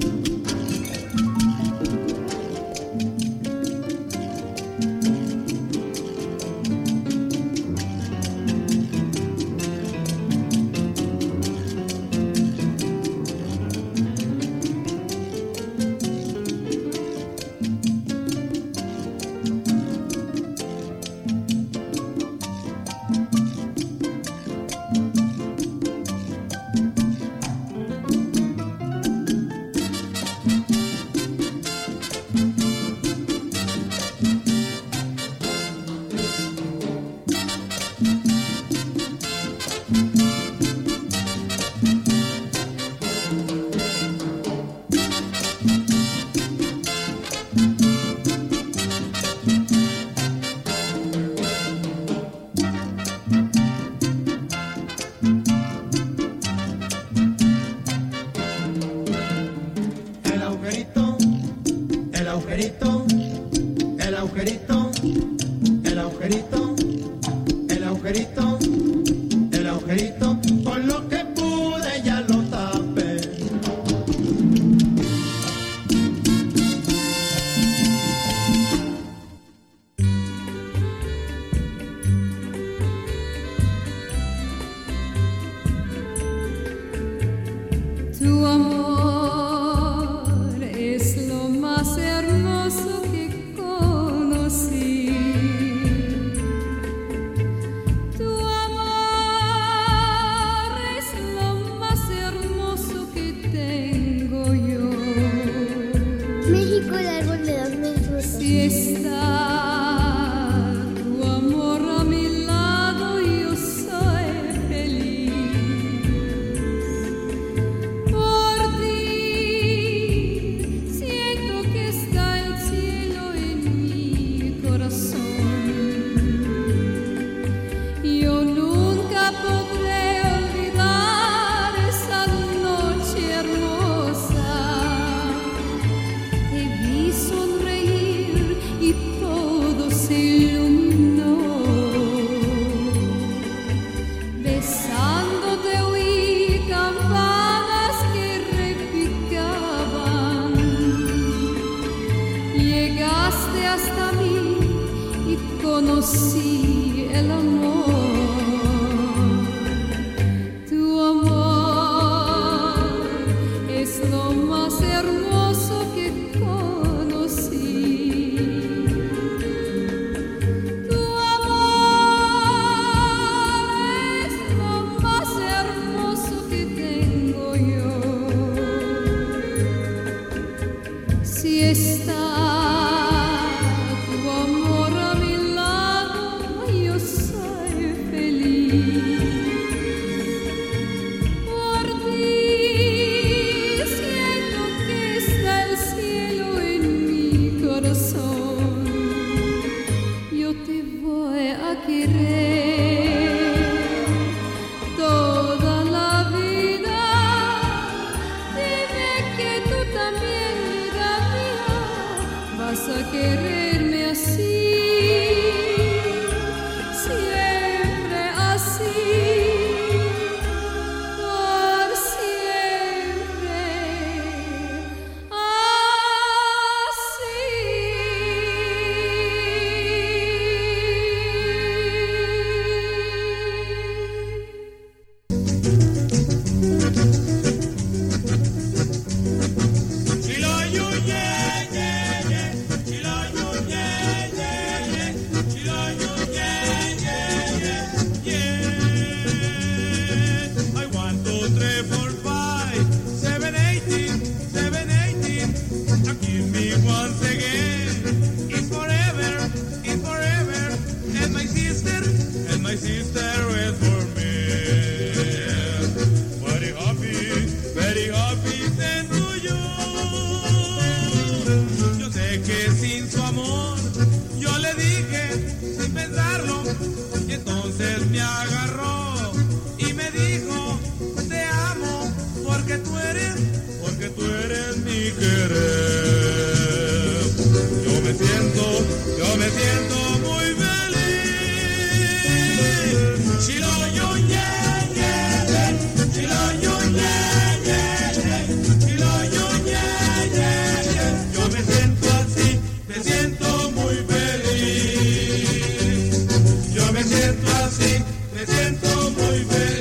El agujerito, el agujerito, el agujerito, el agujerito, el agujerito, el agujerito, con lo que pude ya lo tapé. conocí el amor. Tu amor es lo más hermoso que conocí. Tu amor es lo más hermoso que tengo yo. Si está tu amor a mi lado, yo soy feliz. Por ti siento que está el cielo en mi corazón. Yo te voy a querer toda la vida. Dime que tú también, vida mía, vas a quererme así, siempre así, por siempre I want two, three, four, five, seven, eighteen, seven, eighteen. Now give me once again. It's forever, it's forever. And my sister, and my sister is for me. Very happy, very happy siendo yo. Yo sé que sin su amor, yo le dije sin pensarlo. Y entonces me agarró y me dijo, te amo porque tú eres, porque tú eres mi querer. Yo me siento, yo me siento muy feliz. Chilo, yo, yeah, yeah, yeah. Chilo, yo, yeah, yeah, yeah. Chilo, yo, yeah, yeah, yeah. Yo me siento así, me siento muy feliz. Yo me siento así, me siento muy feliz.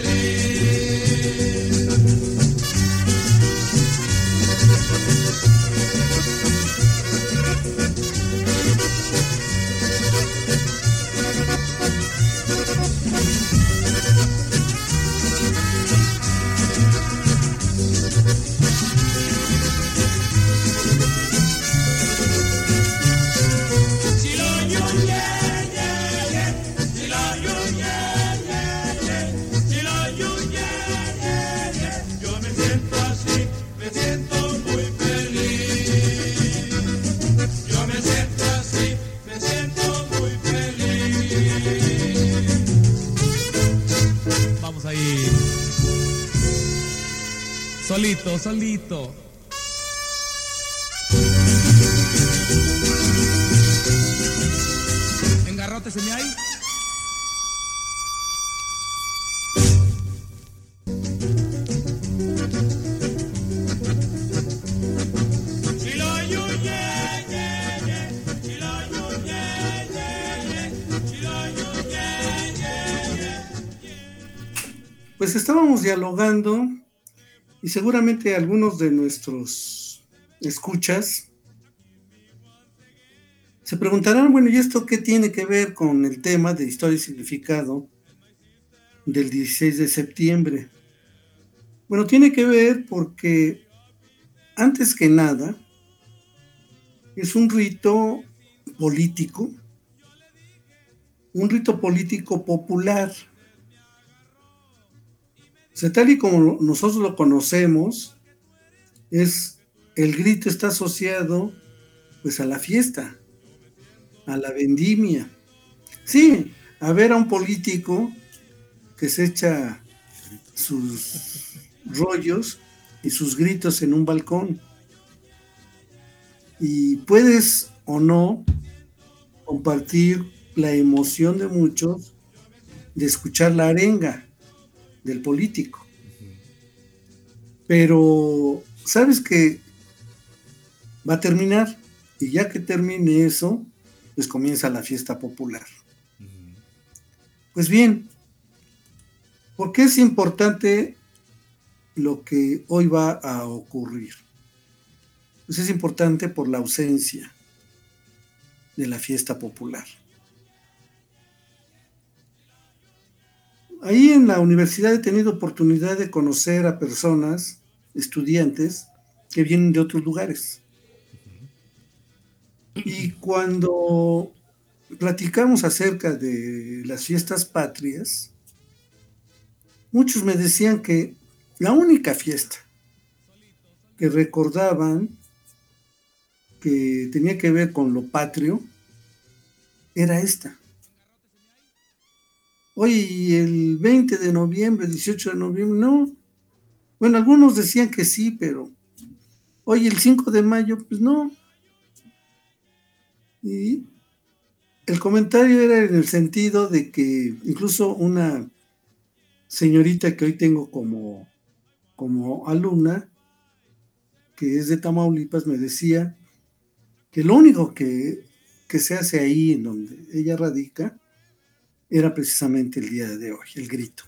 Chilo, yo, yeah, yeah, yeah. Chilo, yo, yeah, yeah, yeah. Chilo, yo, yeah, yeah, yeah. Yo me siento así, me siento muy feliz. Yo me siento así, me siento muy feliz. Vamos ahí. Solito, solito. Engarrótese ahí. Chilo, yo, yeah, yeah, yeah. Chilo, yo, yeah, yeah, yeah. Chilo, yo, yeah, yeah, yeah. Pues estábamos dialogando y seguramente algunos de nuestros escuchas se preguntarán, bueno, ¿y esto qué tiene que ver con el tema de historia y significado del dieciséis de septiembre? Bueno, tiene que ver porque antes que nada es un rito político, un rito político popular. O sea, tal y como nosotros lo conocemos, es el grito está asociado pues a la fiesta, a la vendimia. Sí, a ver a un político que se echa sus rollos y sus gritos en un balcón. Y puedes o no compartir la emoción de muchos de escuchar la arenga del político. Pero sabes que va a terminar, y ya que termine eso, pues comienza la fiesta popular. Pues bien, ¿por qué es importante lo que hoy va a ocurrir? Pues es importante por la ausencia de la fiesta popular. Ahí en la universidad he tenido oportunidad de conocer a personas, estudiantes, que vienen de otros lugares. Y cuando platicamos acerca de las fiestas patrias, muchos me decían que la única fiesta que recordaban que tenía que ver con lo patrio era esta. Oye, el veinte de noviembre, dieciocho de noviembre, no. Bueno, algunos decían que sí, pero oye, el cinco de mayo, pues no. Y el comentario era en el sentido de que incluso una señorita que hoy tengo como, como alumna, que es de Tamaulipas, me decía que lo único que, que se hace ahí en donde ella radica era precisamente el día de hoy, el grito.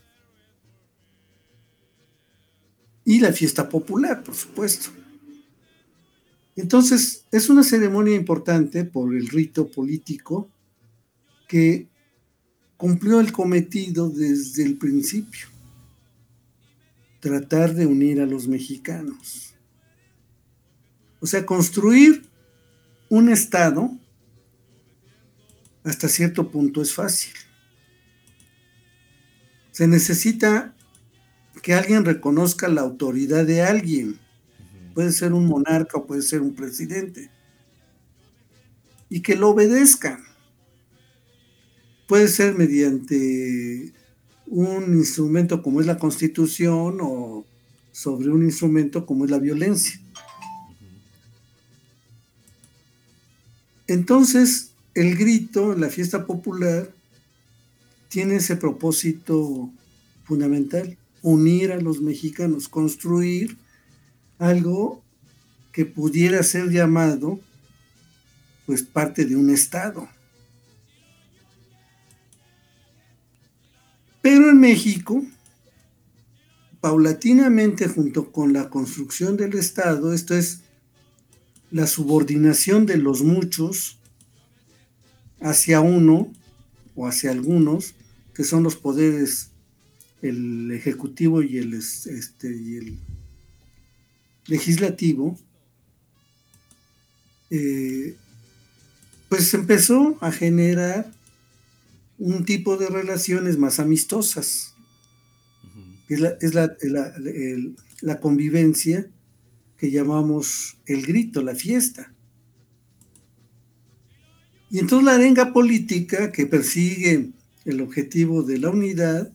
Y la fiesta popular, por supuesto. Entonces, es una ceremonia importante por el rito político que cumplió el cometido desde el principio: tratar de unir a los mexicanos. O sea, construir un estado hasta cierto punto es fácil. Se necesita que alguien reconozca la autoridad de alguien. Puede ser un monarca o puede ser un presidente. Y que lo obedezcan. Puede ser mediante un instrumento como es la Constitución o sobre un instrumento como es la violencia. Entonces, el grito, la fiesta popular, tiene ese propósito fundamental: unir a los mexicanos, construir algo que pudiera ser llamado pues parte de un estado. Pero en México, paulatinamente, junto con la construcción del estado, esto es la subordinación de los muchos hacia uno o hacia algunos, que son los poderes, el ejecutivo y el, este, y el legislativo, eh, pues empezó a generar un tipo de relaciones más amistosas. Uh-huh. Es, la, es la, la, el, la convivencia que llamamos el grito, la fiesta. Y entonces la arenga política, que persigue el objetivo de la unidad,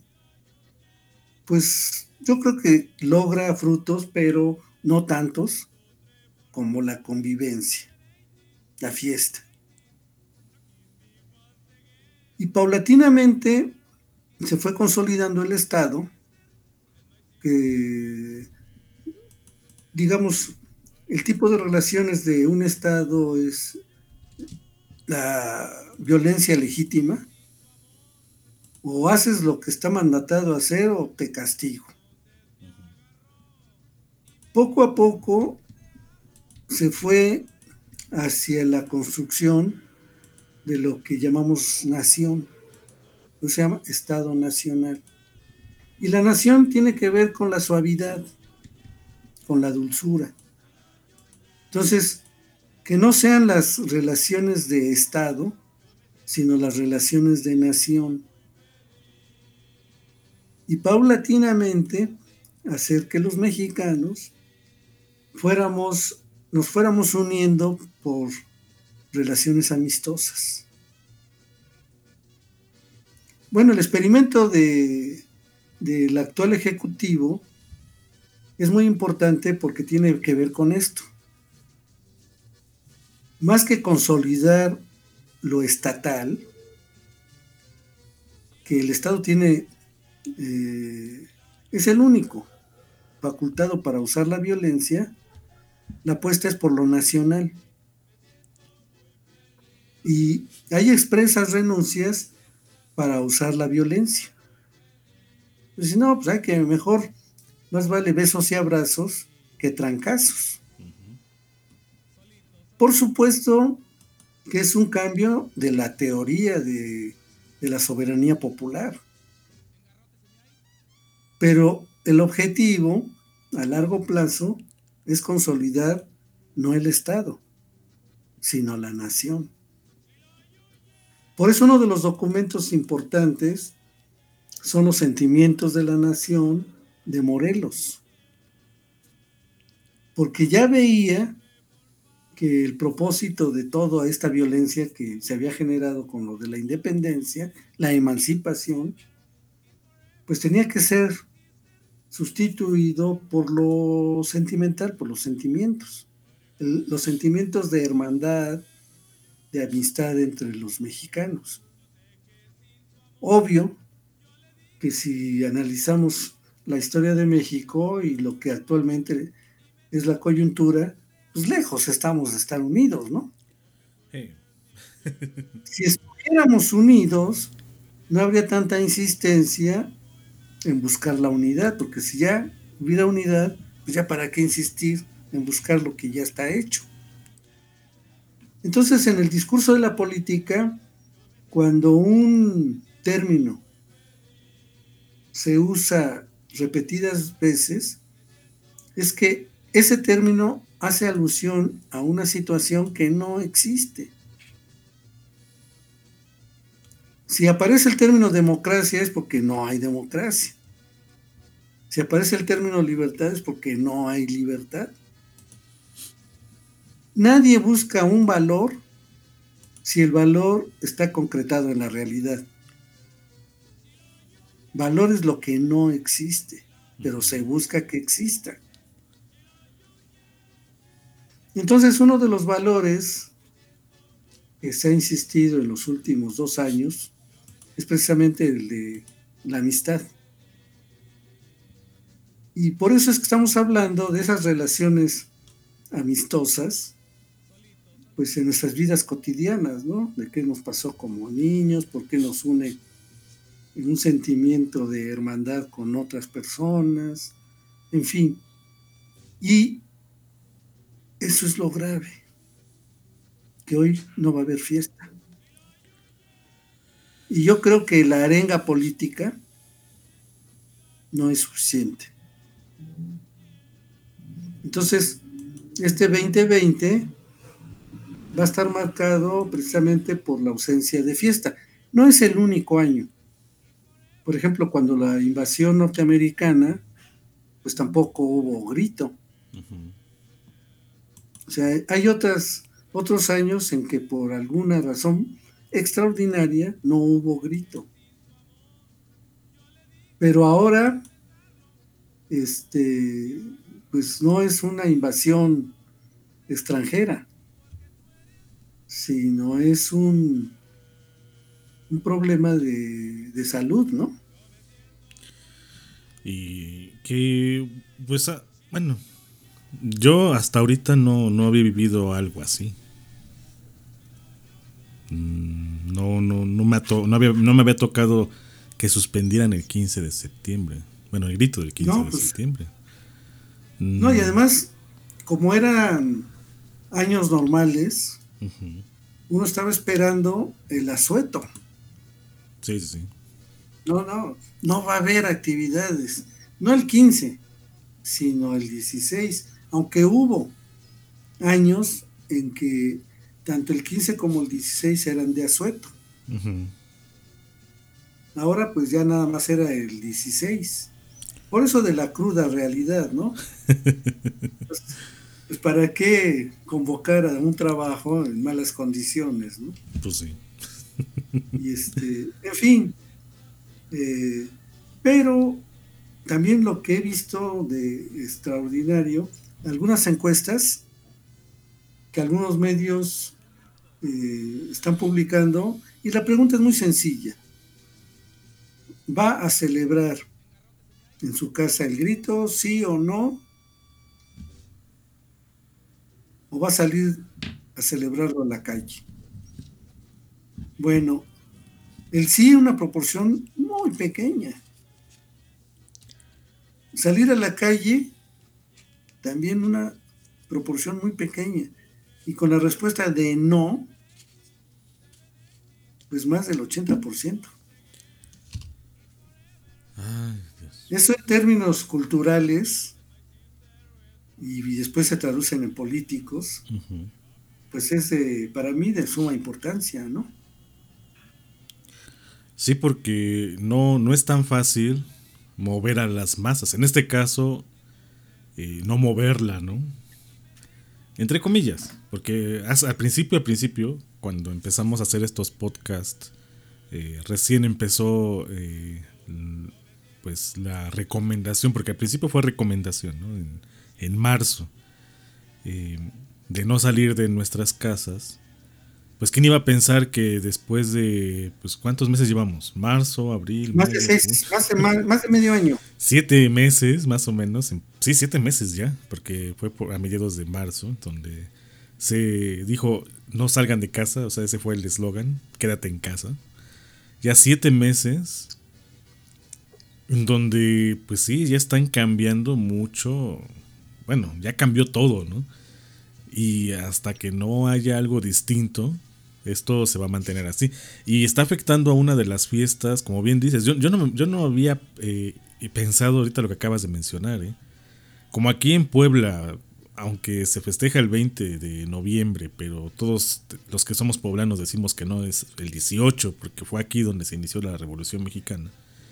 pues yo creo que logra frutos, pero no tantos como la convivencia, la fiesta. Y paulatinamente se fue consolidando el Estado, que, digamos, el tipo de relaciones de un Estado es la violencia legítima: o haces lo que está mandatado hacer o te castigo. Poco a poco se fue hacia la construcción de lo que llamamos nación, que se llama Estado Nacional. Y la nación tiene que ver con la suavidad, con la dulzura. Entonces, que no sean las relaciones de Estado, sino las relaciones de nación. Y paulatinamente hacer que los mexicanos fuéramos, nos fuéramos uniendo por relaciones amistosas. Bueno, el experimento de, del actual Ejecutivo es muy importante porque tiene que ver con esto. Más que consolidar lo estatal, que el Estado tiene, eh, es el único facultado para usar la violencia, la apuesta es por lo nacional. Y hay expresas renuncias para usar la violencia. Pues si no, pues hay que mejor, más vale besos y abrazos que trancazos. Por supuesto que es un cambio de la teoría de, de la soberanía popular. Pero el objetivo a largo plazo es consolidar no el Estado, sino la nación. Por eso uno de los documentos importantes son los sentimientos de la nación de Morelos. Porque ya veía que el propósito de toda esta violencia que se había generado con lo de la independencia, la emancipación, pues tenía que ser sustituido por lo sentimental, por los sentimientos. El, los sentimientos de hermandad, de amistad entre los mexicanos. Obvio que si analizamos la historia de México y lo que actualmente es la coyuntura, pues lejos estamos de estar unidos, ¿no? Hey. Si estuviéramos unidos, no habría tanta insistencia en buscar la unidad, porque si ya hubiera unidad, pues ya para qué insistir en buscar lo que ya está hecho. Entonces, en el discurso de la política, cuando un término se usa repetidas veces, es que ese término hace alusión a una situación que no existe. Si aparece el término democracia es porque no hay democracia. Si aparece el término libertad es porque no hay libertad. Nadie busca un valor si el valor está concretado en la realidad. Valor es lo que no existe, pero se busca que exista. Entonces, uno de los valores que se ha insistido en los últimos dos años es precisamente el de la amistad. Y por eso es que estamos hablando de esas relaciones amistosas, pues en nuestras vidas cotidianas, ¿no? De qué nos pasó como niños, por qué nos une en un sentimiento de hermandad con otras personas, en fin. Y eso es lo grave, que hoy no va a haber fiesta. Y yo creo que la arenga política no es suficiente. Entonces, este veinte veinte va a estar marcado precisamente por la ausencia de fiesta. No es el único año. Por ejemplo, cuando la invasión norteamericana, pues tampoco hubo grito. Uh-huh. O sea, hay otras, otros años en que por alguna razón extraordinaria no hubo grito. Pero ahora, este, pues no es una invasión extranjera, sino es un, un problema de, de salud, ¿no? Y que, pues, ah, bueno, yo hasta ahorita no, no había vivido algo así. No, no, no me, to- no, había, no me había tocado que suspendieran el quince de septiembre. Bueno, el grito del quince no, de pues, septiembre. No, y además, como eran años normales, uh-huh, uno estaba esperando el asueto. Sí, sí, sí. No, no, no va a haber actividades. No el quince, sino el dieciséis. Aunque hubo años en que tanto el quince como el dieciséis eran de asueto. Uh-huh. Ahora pues ya nada más era el dieciséis. Por eso de la cruda realidad, ¿no? pues, pues para qué convocar a un trabajo en malas condiciones, ¿no? Pues sí. y este, en fin. Eh, pero también lo que he visto de extraordinario, algunas encuestas que algunos medios eh, están publicando, y la pregunta es muy sencilla. ¿Va a celebrar en su casa el grito, sí o no? ¿O va a salir a celebrarlo a la calle? Bueno, El sí, una proporción muy pequeña. Salir a la calle, también una proporción muy pequeña. Y con la respuesta de no, pues más del ochenta por ciento. Ay, Dios. Eso en términos culturales, y después se traducen en políticos, Uh-huh. pues es de, para mí de suma importancia, ¿no? Sí, porque no, no es tan fácil mover a las masas. En este caso, eh, no moverla, ¿no? Entre comillas, porque al principio, al principio, cuando empezamos a hacer estos podcasts, eh, recién empezó eh, pues la recomendación, porque al principio fue recomendación, ¿no? En, en marzo, eh, de no salir de nuestras casas. Pues quién iba a pensar que después de, pues ¿cuántos meses llevamos? Marzo, abril, Más mayo, de seis, más de, más, más de medio año. Siete meses, más o menos. Sí, siete meses ya, porque fue por, a mediados de marzo, donde se dijo, no salgan de casa, o sea, ese fue el eslogan, quédate en casa. Ya siete meses, en donde, pues sí, ya están cambiando mucho, bueno, ya cambió todo, ¿no? Y hasta que no haya algo distinto, esto se va a mantener así. Y está afectando a una de las fiestas, como bien dices. Yo, yo, no, yo no había eh, pensado ahorita lo que acabas de mencionar. ¿eh? Como aquí en Puebla, aunque se festeja el veinte de noviembre, pero todos los que somos poblanos decimos que no, es el dieciocho, porque fue aquí donde se inició la Revolución Mexicana.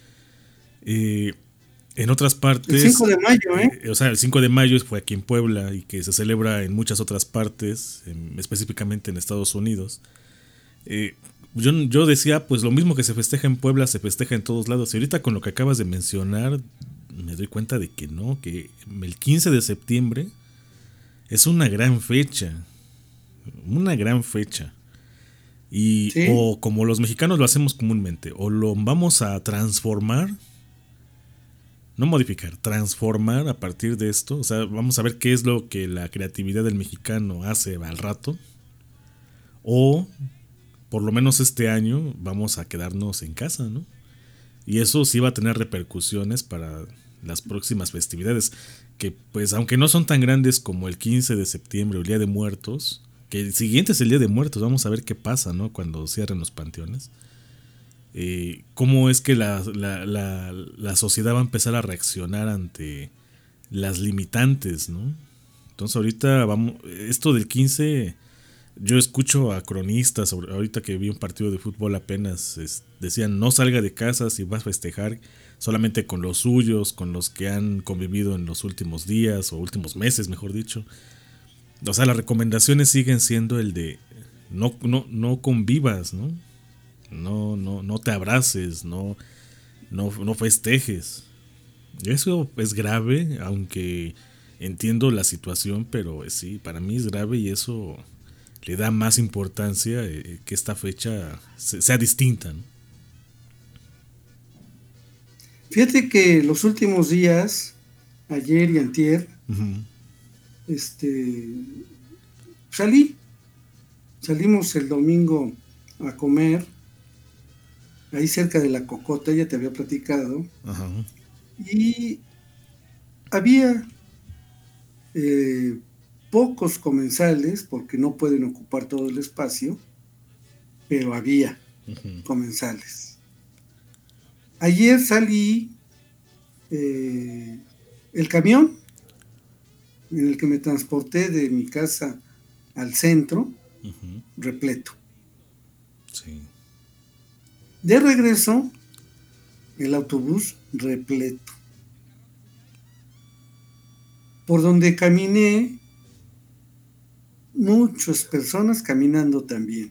Eh... En otras partes, el cinco de mayo, ¿eh? eh, o sea, el cinco de mayo fue aquí en Puebla y que se celebra en muchas otras partes, en, específicamente en Estados Unidos. Eh, yo, yo decía, pues lo mismo que se festeja en Puebla, se festeja en todos lados. Y ahorita con lo que acabas de mencionar, me doy cuenta de que no, que el quince de septiembre es una gran fecha, una gran fecha. Y ¿sí? O como los mexicanos lo hacemos comúnmente, o lo vamos a transformar. No modificar, transformar a partir de esto. O sea, vamos a ver qué es lo que la creatividad del mexicano hace al rato. O, por lo menos este año, vamos a quedarnos en casa, ¿no? Y eso sí va a tener repercusiones para las próximas festividades. Que, pues, aunque no son tan grandes como el quince de septiembre o el Día de Muertos, que el siguiente es el Día de Muertos, vamos a ver qué pasa, ¿no? Cuando cierren los panteones. Eh, cómo es que la, la, la, la sociedad va a empezar a reaccionar ante las limitantes, ¿no? Entonces ahorita vamos, esto del quince, yo escucho a cronistas, sobre, ahorita que vi un partido de fútbol apenas, es, decían no salga de casa si vas a festejar solamente con los suyos, con los que han convivido en los últimos días o últimos meses, mejor dicho. O sea, las recomendaciones siguen siendo el de no, no, no convivas, ¿no? No, no, no te abraces, no, no, no festejes. Eso es grave, aunque entiendo la situación, pero sí, para mí es grave y eso le da más importancia eh, que esta fecha sea distinta, ¿no? Fíjate que los últimos días, ayer y antier, uh-huh. este, salí, salimos el domingo a comer, ahí cerca de la Cocota, ya te había platicado, uh-huh. y había eh, pocos comensales, porque no pueden ocupar todo el espacio, pero había uh-huh. comensales. Ayer salí, eh, el camión en el que me transporté de mi casa al centro, uh-huh. repleto. Sí. De regreso, el autobús repleto. Por donde caminé, muchas personas caminando también.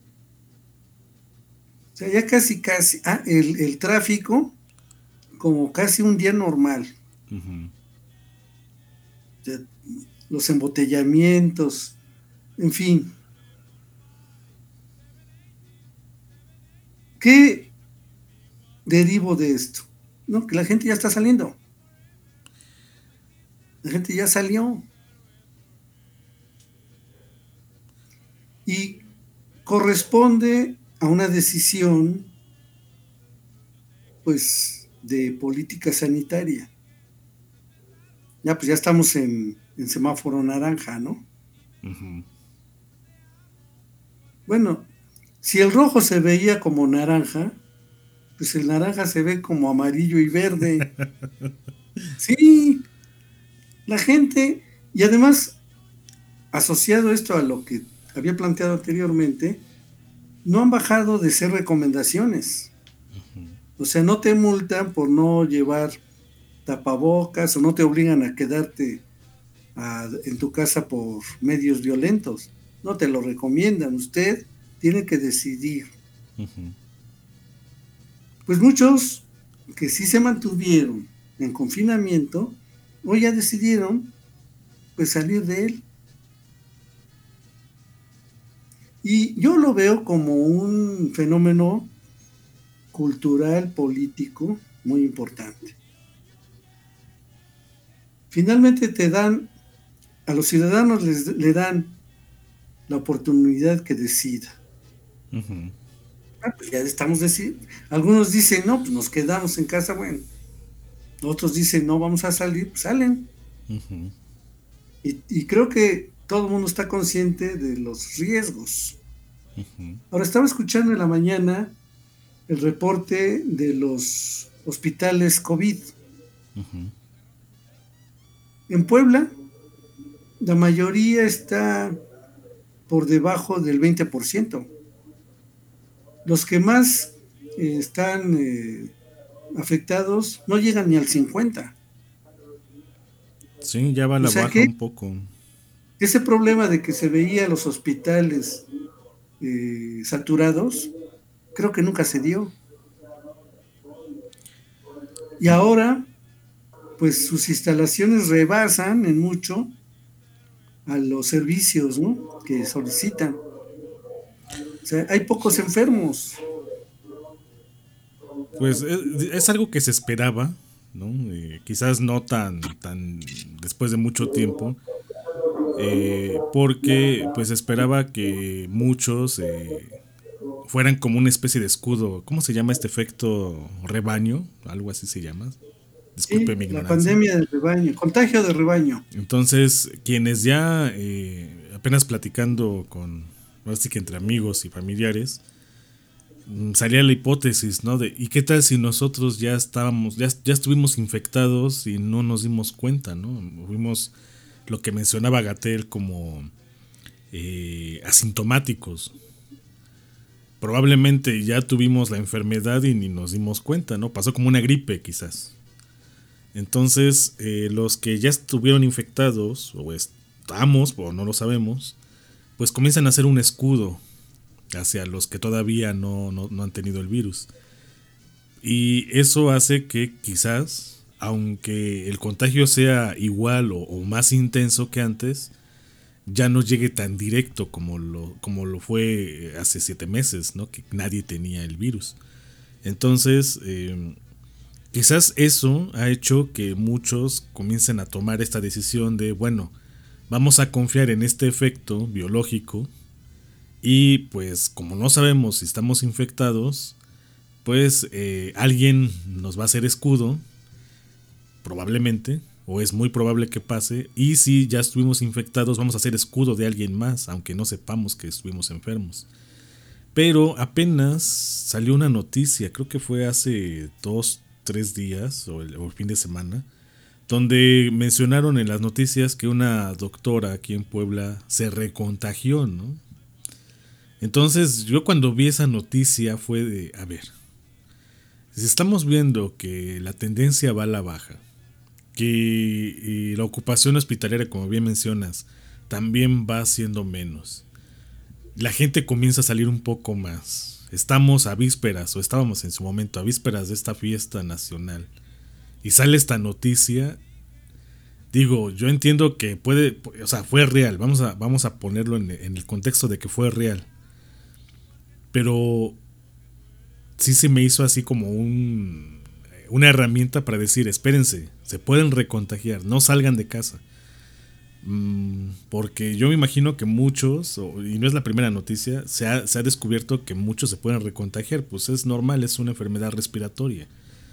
O sea, ya casi, casi, ah, el, el tráfico, como casi un día normal. Uh-huh. O sea, los embotellamientos, en fin. ¿Qué derivo de esto? No, que la gente ya está saliendo. La gente ya salió. Y corresponde a una decisión pues, de política sanitaria. Ya, pues ya estamos en, en semáforo naranja, ¿no? Uh-huh. Bueno, si el rojo se veía como naranja, pues el naranja se ve como amarillo y verde. Sí, la gente, y además, asociado esto a lo que había planteado anteriormente, no han bajado de ser recomendaciones. O sea, no te multan por no llevar tapabocas o no te obligan a quedarte a, en tu casa por medios violentos. No te lo recomiendan. Usted tiene que decidir. Uh-huh. Pues muchos que sí se mantuvieron en confinamiento, hoy ya decidieron pues salir de él. Y yo lo veo como un fenómeno cultural, político, muy importante. Finalmente te dan, a los ciudadanos les le dan la oportunidad que decida. Uh-huh. Ah, pues ya estamos decidiendo. Algunos dicen, no, pues nos quedamos en casa, bueno. Otros dicen, no, vamos a salir, pues salen. Uh-huh. Y, y creo que todo el mundo está consciente de los riesgos. Uh-huh. Ahora, estaba escuchando en la mañana el reporte de los hospitales COVID. Uh-huh. En Puebla, la mayoría está por debajo del veinte por ciento. Los que más eh, están eh, afectados no llegan ni al cincuenta por ciento. Sí, ya va a la o sea baja que un poco. Ese problema de que se veía los hospitales eh, saturados, creo que nunca se dio. Y ahora, pues sus instalaciones rebasan en mucho a los servicios, ¿no?, que solicitan. O sea, hay pocos enfermos. Pues es, es algo que se esperaba, ¿no? Eh, quizás no tan, tan después de mucho tiempo, eh, porque pues esperaba que muchos eh, fueran como una especie de escudo. ¿Cómo se llama este efecto rebaño? Algo así se llama. Disculpe Sí, mi la ignorancia. pandemia del rebaño, contagio de rebaño. Entonces, quienes ya eh, apenas platicando con, así que entre amigos y familiares, salía la hipótesis, ¿no? De, ¿y qué tal si nosotros ya estábamos, ya, ya estuvimos infectados y no nos dimos cuenta, ¿no? Fuimos lo que mencionaba Gatell como eh, asintomáticos. Probablemente ya tuvimos la enfermedad y ni nos dimos cuenta, ¿no? Pasó como una gripe, quizás. Entonces, eh, los que ya estuvieron infectados, o estamos, o no lo sabemos, pues comienzan a hacer un escudo hacia los que todavía no, no, no han tenido el virus. Y eso hace que quizás, aunque el contagio sea igual o, o más intenso que antes, ya no llegue tan directo como lo, como lo fue hace siete meses, ¿no? Que nadie tenía el virus. Entonces, eh, quizás eso ha hecho que muchos comiencen a tomar esta decisión de, bueno, vamos a confiar en este efecto biológico y pues como no sabemos si estamos infectados, pues eh, alguien nos va a hacer escudo, probablemente, o es muy probable que pase, y si ya estuvimos infectados vamos a hacer escudo de alguien más, aunque no sepamos que estuvimos enfermos. Pero apenas salió una noticia, creo que fue hace dos, tres días o el, o el fin de semana, donde mencionaron en las noticias que una doctora aquí en Puebla se recontagió, ¿no? Entonces yo cuando vi esa noticia fue de, a ver, si estamos viendo que la tendencia va a la baja, que y la ocupación hospitalaria, como bien mencionas, también va siendo menos, la gente comienza a salir un poco más, estamos a vísperas, o estábamos en su momento a vísperas de esta fiesta nacional, y sale esta noticia, digo, yo entiendo que puede, o sea, fue real, vamos a, vamos a ponerlo en, en el contexto de que fue real, pero sí se me hizo así como un, una herramienta para decir, espérense, se pueden recontagiar, no salgan de casa. Mm, porque yo me imagino que muchos, y no es la primera noticia, se ha, se ha descubierto que muchos se pueden recontagiar, pues es normal, es una enfermedad respiratoria.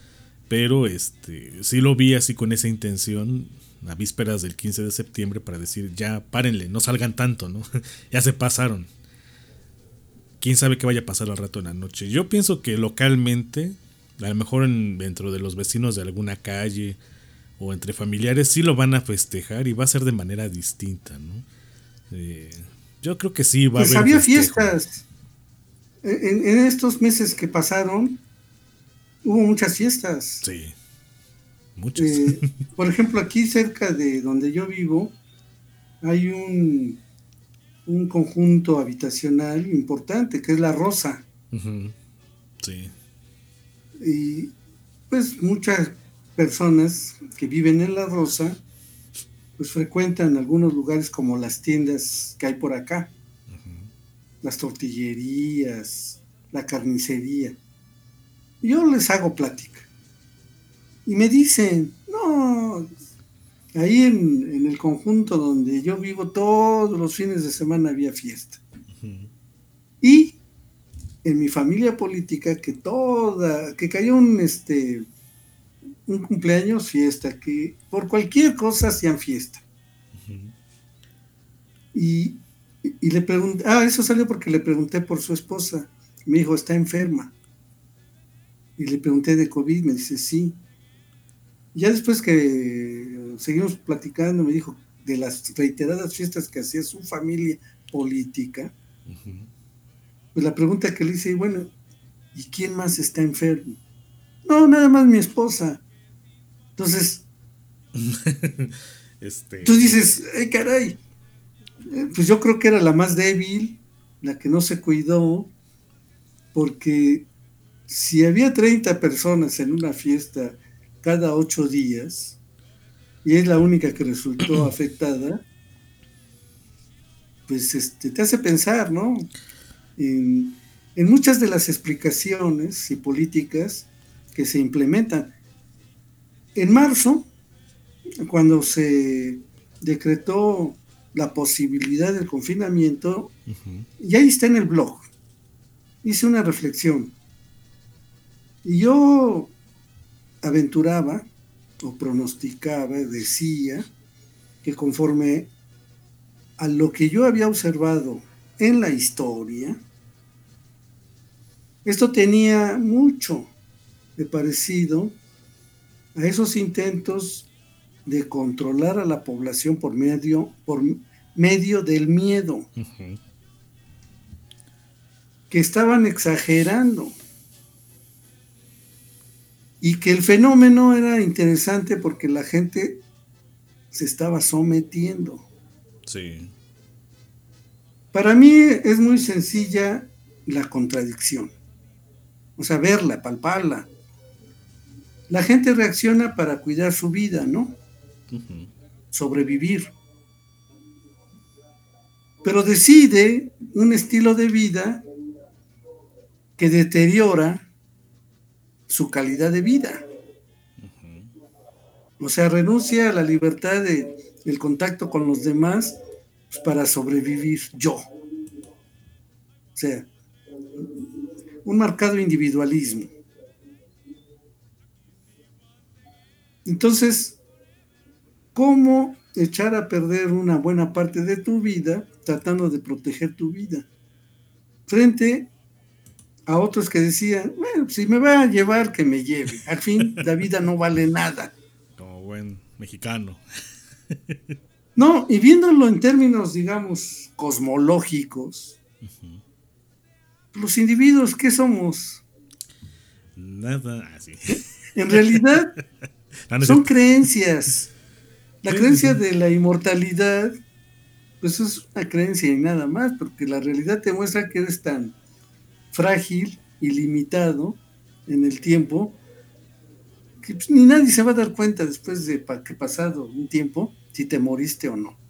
pero este sí lo vi así con esa intención a vísperas del quince de septiembre para decir, ya párenle, no salgan tanto, ¿no? Ya se pasaron. Quién sabe qué vaya a pasar al rato en la noche. Yo pienso que localmente, a lo mejor en, dentro de los vecinos de alguna calle o entre familiares, sí lo van a festejar y va a ser de manera distinta, ¿no? Eh, yo creo que sí va pues a haber había festejo. fiestas. En, en estos meses que pasaron, hubo muchas fiestas. Sí, muchas. Eh, por ejemplo, aquí cerca de donde yo vivo, hay un, un conjunto habitacional importante, que es La Rosa. Uh-huh. Sí. Y pues muchas personas que viven en La Rosa, pues frecuentan algunos lugares como las tiendas que hay por acá. Las tortillerías, la carnicería. Yo les hago plática. Y me dicen, no, ahí en, en el conjunto donde yo vivo, todos los fines de semana había fiesta. Uh-huh. Y en mi familia política, que toda, que cayó un, este, un cumpleaños, fiesta, que por cualquier cosa hacían fiesta. Uh-huh. Y Y le pregunté, ah, eso salió porque le pregunté por su esposa. Me dijo, está enferma. Y le pregunté de COVID, me dice, sí. Y ya después que seguimos platicando, me dijo de las reiteradas fiestas que hacía su familia política. Uh-huh. Pues la pregunta que le hice, bueno, ¿y quién más está enfermo? No, nada más mi esposa. Entonces, este... tú dices, ¡ay, caray! Pues yo creo que era la más débil, la que no se cuidó, porque si había treinta personas en una fiesta cada ocho días, y es la única que resultó afectada, pues este, te hace pensar, ¿no? En, en muchas de las explicaciones y políticas que se implementan. En marzo, cuando se decretó la posibilidad del confinamiento, uh-huh. y ahí está en el blog, hice una reflexión, y yo aventuraba, o pronosticaba, decía, que conforme a lo que yo había observado en la historia, esto tenía mucho de parecido a esos intentos de controlar a la población por medio, por medio del miedo, uh-huh. que estaban exagerando, y que el fenómeno era interesante porque la gente se estaba sometiendo. Sí. Para mí es muy sencilla la contradicción, o sea, verla, palparla. La gente reacciona para cuidar su vida, ¿no? Uh-huh. Sobrevivir. Pero decide un estilo de vida que deteriora su calidad de vida. Uh-huh. O sea, renuncia a la libertad de, del contacto con los demás, pues, para sobrevivir yo. O sea, un marcado individualismo. Entonces, ¿cómo echar a perder una buena parte de tu vida tratando de proteger tu vida? Frente a otros que decían, bueno, si me va a llevar, que me lleve. Al fin, la vida no vale nada. Como buen mexicano. No, y viéndolo en términos, digamos, cosmológicos, uh-huh. los individuos, ¿qué somos? Nada, así. En realidad, son creencias. La sí, creencia sí. de la inmortalidad, pues es una creencia y nada más, porque la realidad te muestra que eres tan frágil y limitado en el tiempo que pues, ni nadie se va a dar cuenta después de pa- que pasado un tiempo si te moriste o no.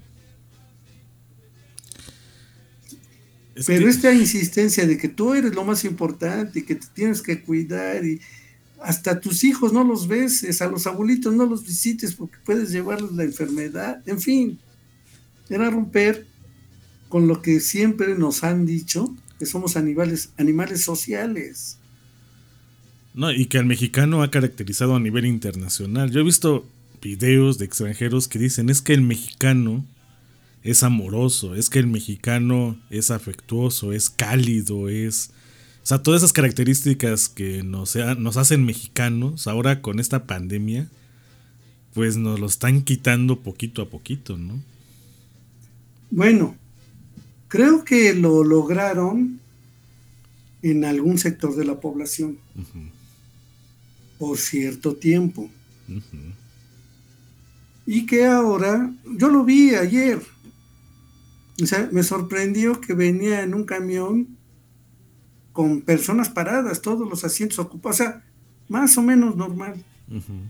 Es Pero que... esta insistencia de que tú eres lo más importante y que te tienes que cuidar, y hasta tus hijos no los beses, a los abuelitos no los visites porque puedes llevarles la enfermedad, en fin, era romper con lo que siempre nos han dicho, que somos animales, animales sociales. No, y que al mexicano ha caracterizado a nivel internacional. Yo he visto videos de extranjeros que dicen, es que el mexicano es amoroso, es que el mexicano es afectuoso, es cálido, es... O sea, todas esas características que nos, nos hacen mexicanos, ahora con esta pandemia, pues nos lo están quitando poquito a poquito, ¿no? Bueno, creo que lo lograron en algún sector de la población uh-huh. por cierto tiempo. Uh-huh. Y que ahora, yo lo vi ayer, o sea, me sorprendió que venía en un camión con personas paradas, todos los asientos ocupados, o sea, más o menos normal. Uh-huh.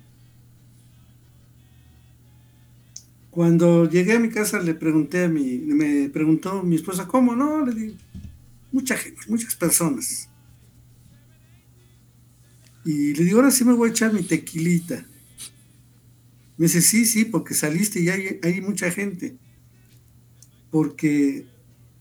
Cuando llegué a mi casa le pregunté a mi, me preguntó mi esposa, ¿cómo? No, le digo, mucha gente, muchas personas. Y le digo, ahora sí me voy a echar mi tequilita. Me dice, sí, sí, porque saliste y hay, hay mucha gente. Porque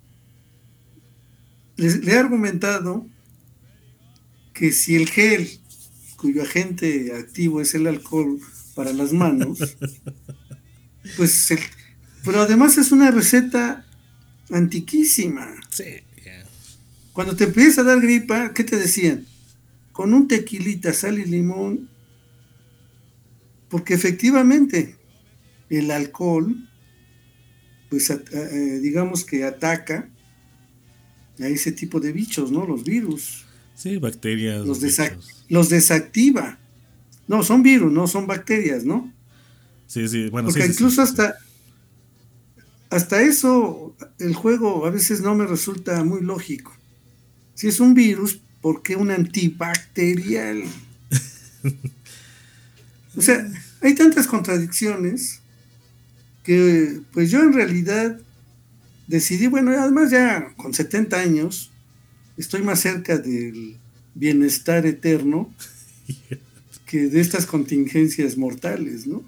le, le he argumentado que si el gel, cuyo agente activo es el alcohol para las manos, pues, el, pero además es una receta antiquísima. Sí, yeah. Cuando te empieza a dar gripa, ¿qué te decían? Con un tequilita, sal y limón, porque efectivamente el alcohol, pues a, a, digamos que ataca a ese tipo de bichos, ¿no? Los virus. Sí, bacterias. Los, desa- los desactiva. No, son virus, no son bacterias, ¿no? Sí, sí, bueno, porque sí, incluso sí, sí, hasta hasta eso el juego a veces no me resulta muy lógico. Si es un virus, ¿por qué un antibacterial? O sea, hay tantas contradicciones que pues yo en realidad decidí, bueno, además ya con setenta años estoy más cerca del bienestar eterno que de estas contingencias mortales, ¿no?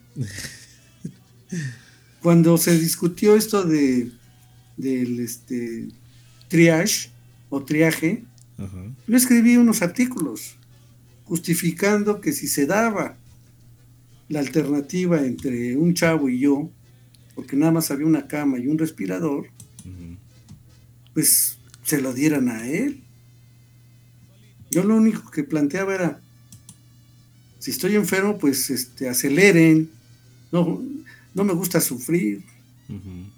Cuando se discutió esto de del este triage o triaje, uh-huh. yo escribí unos artículos justificando que si se daba la alternativa entre un chavo y yo, porque nada más había una cama y un respirador, uh-huh. pues se lo dieran a él. Yo lo único que planteaba era, si estoy enfermo, pues este, aceleren, no, no me gusta sufrir. Uh-huh.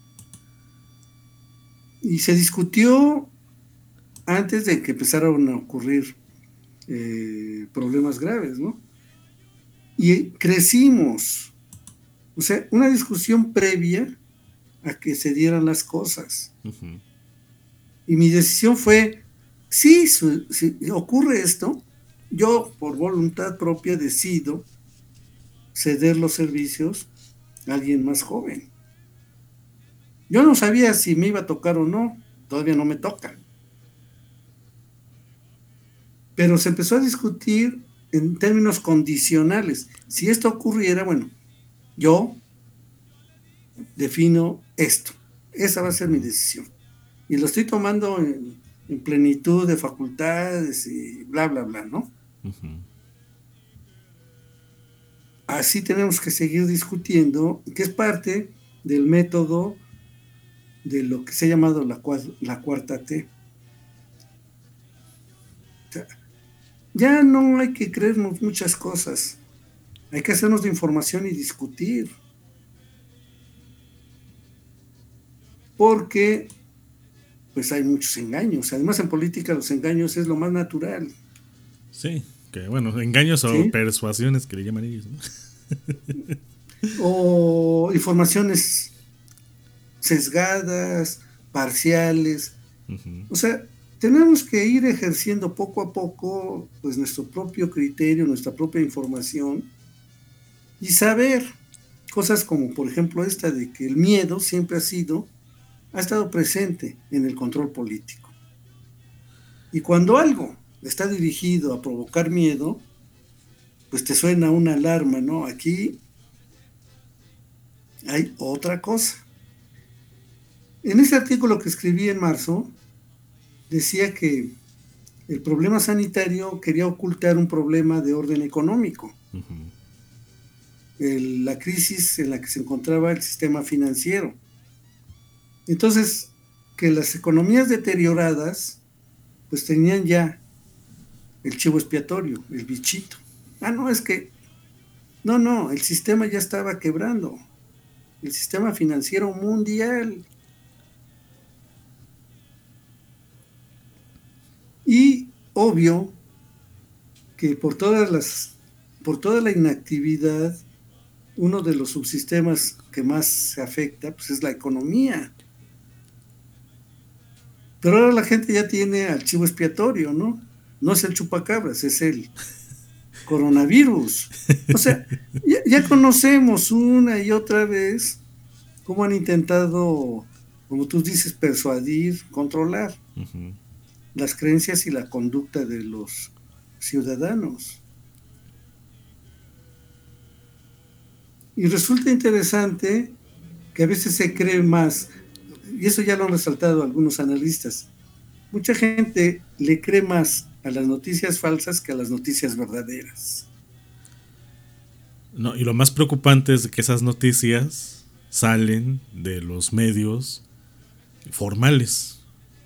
Y se discutió antes de que empezaron a ocurrir eh, problemas graves, ¿no? Y crecimos, o sea, una discusión previa a que se dieran las cosas. Uh-huh. Y mi decisión fue, si, si ocurre esto, yo por voluntad propia decido ceder los servicios a alguien más joven. Yo no sabía si me iba a tocar o no, todavía no me toca. Pero se empezó a discutir en términos condicionales. Si esto ocurriera, bueno, yo defino esto. Esa va a ser mi decisión. Y lo estoy tomando en, en plenitud de facultades y bla, bla, bla, ¿no? Uh-huh. Así tenemos que seguir discutiendo, que es parte del método de lo que se ha llamado la, la cuarta T. O sea, ya no hay que creernos muchas cosas. Hay que hacernos de información y discutir. Porque pues hay muchos engaños. Además, en política los engaños es lo más natural. Sí, que bueno, engaños o ¿sí? persuasiones que le llaman ellos, ¿no? O informaciones sesgadas, parciales. Uh-huh. O sea, tenemos que ir ejerciendo poco a poco pues nuestro propio criterio, nuestra propia información y saber cosas como por ejemplo esta de que el miedo siempre ha sido ha estado presente en el control político. Y cuando algo está dirigido a provocar miedo, pues te suena una alarma, ¿no? Aquí hay otra cosa. En ese artículo que escribí en marzo, decía que el problema sanitario quería ocultar un problema de orden económico. Ujú. El, la crisis en la que se encontraba el sistema financiero. Entonces, que las economías deterioradas, pues tenían ya el chivo expiatorio, el bichito. Ah, no, es que, no, no, el sistema ya estaba quebrando. El sistema financiero mundial. Y obvio que por todas las, por toda la inactividad, uno de los subsistemas que más se afecta, pues es la economía. Pero ahora la gente ya tiene al chivo expiatorio, ¿no? No es el chupacabras, es el coronavirus. O sea, ya, ya conocemos una y otra vez cómo han intentado, como tú dices, persuadir, controlar Ujú. las creencias y la conducta de los ciudadanos. Y resulta interesante que a veces se cree más, y eso ya lo han resaltado algunos analistas, mucha gente le cree más a las noticias falsas que a las noticias verdaderas. No, y lo más preocupante es que esas noticias salen de los medios formales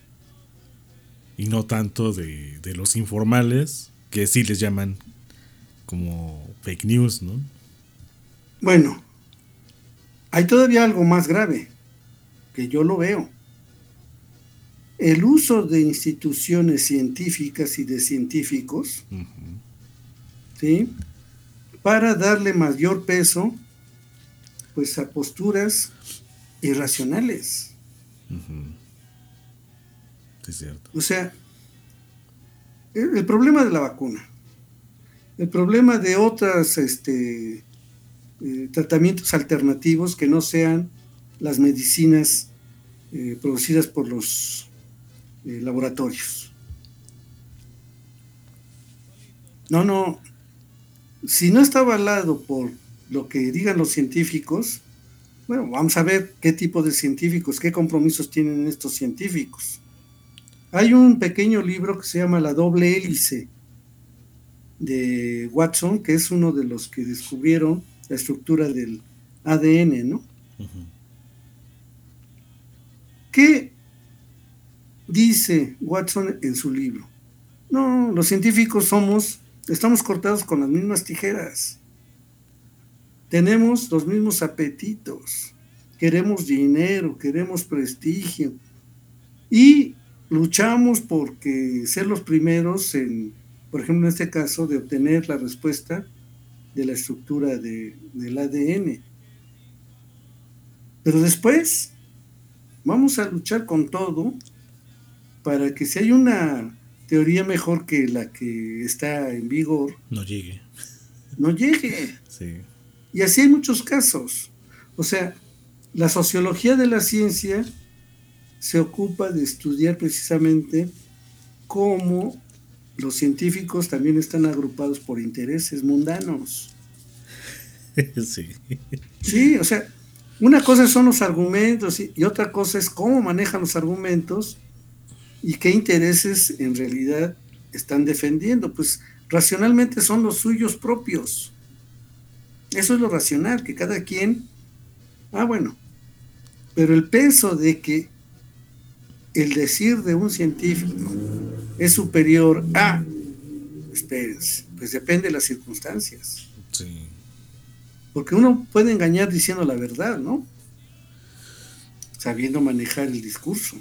y no tanto de, de los informales, que sí les llaman como fake news, ¿no? Bueno, hay todavía algo más grave, que yo lo veo. El uso de instituciones científicas y de científicos, Uh-huh. ¿sí?, para darle mayor peso, pues, a posturas irracionales. Uh-huh. Sí, es cierto. O sea, el, el problema de la vacuna, el problema de otros este, eh, tratamientos alternativos que no sean las medicinas eh, producidas por los eh, laboratorios. No, no. Si no está avalado por lo que digan los científicos, bueno, vamos a ver qué tipo de científicos, qué compromisos tienen estos científicos. Hay un pequeño libro que se llama La doble hélice de Watson, que es uno de los que descubrieron la estructura del A D N, ¿no? Uh-huh. ¿Qué dice Watson en su libro? No, los científicos somos, estamos cortados con las mismas tijeras. Tenemos los mismos apetitos. Queremos dinero, queremos prestigio. Y luchamos porque ser los primeros en, por ejemplo, en este caso, de obtener la respuesta de la estructura de, del A D N. Pero después vamos a luchar con todo para que si hay una teoría mejor que la que está en vigor, No llegue. no llegue. Sí. Y así hay muchos casos. O sea, la sociología de la ciencia se ocupa de estudiar precisamente cómo los científicos también están agrupados por intereses mundanos. Sí. Sí, o sea, una cosa son los argumentos y, y otra cosa es cómo manejan los argumentos y qué intereses en realidad están defendiendo. Pues racionalmente son los suyos propios. Eso es lo racional, que cada quien... Ah, bueno, pero el peso de que el decir de un científico es superior a... Espérense, pues depende de las circunstancias. Sí. Porque uno puede engañar diciendo la verdad, ¿no? Sabiendo manejar el discurso.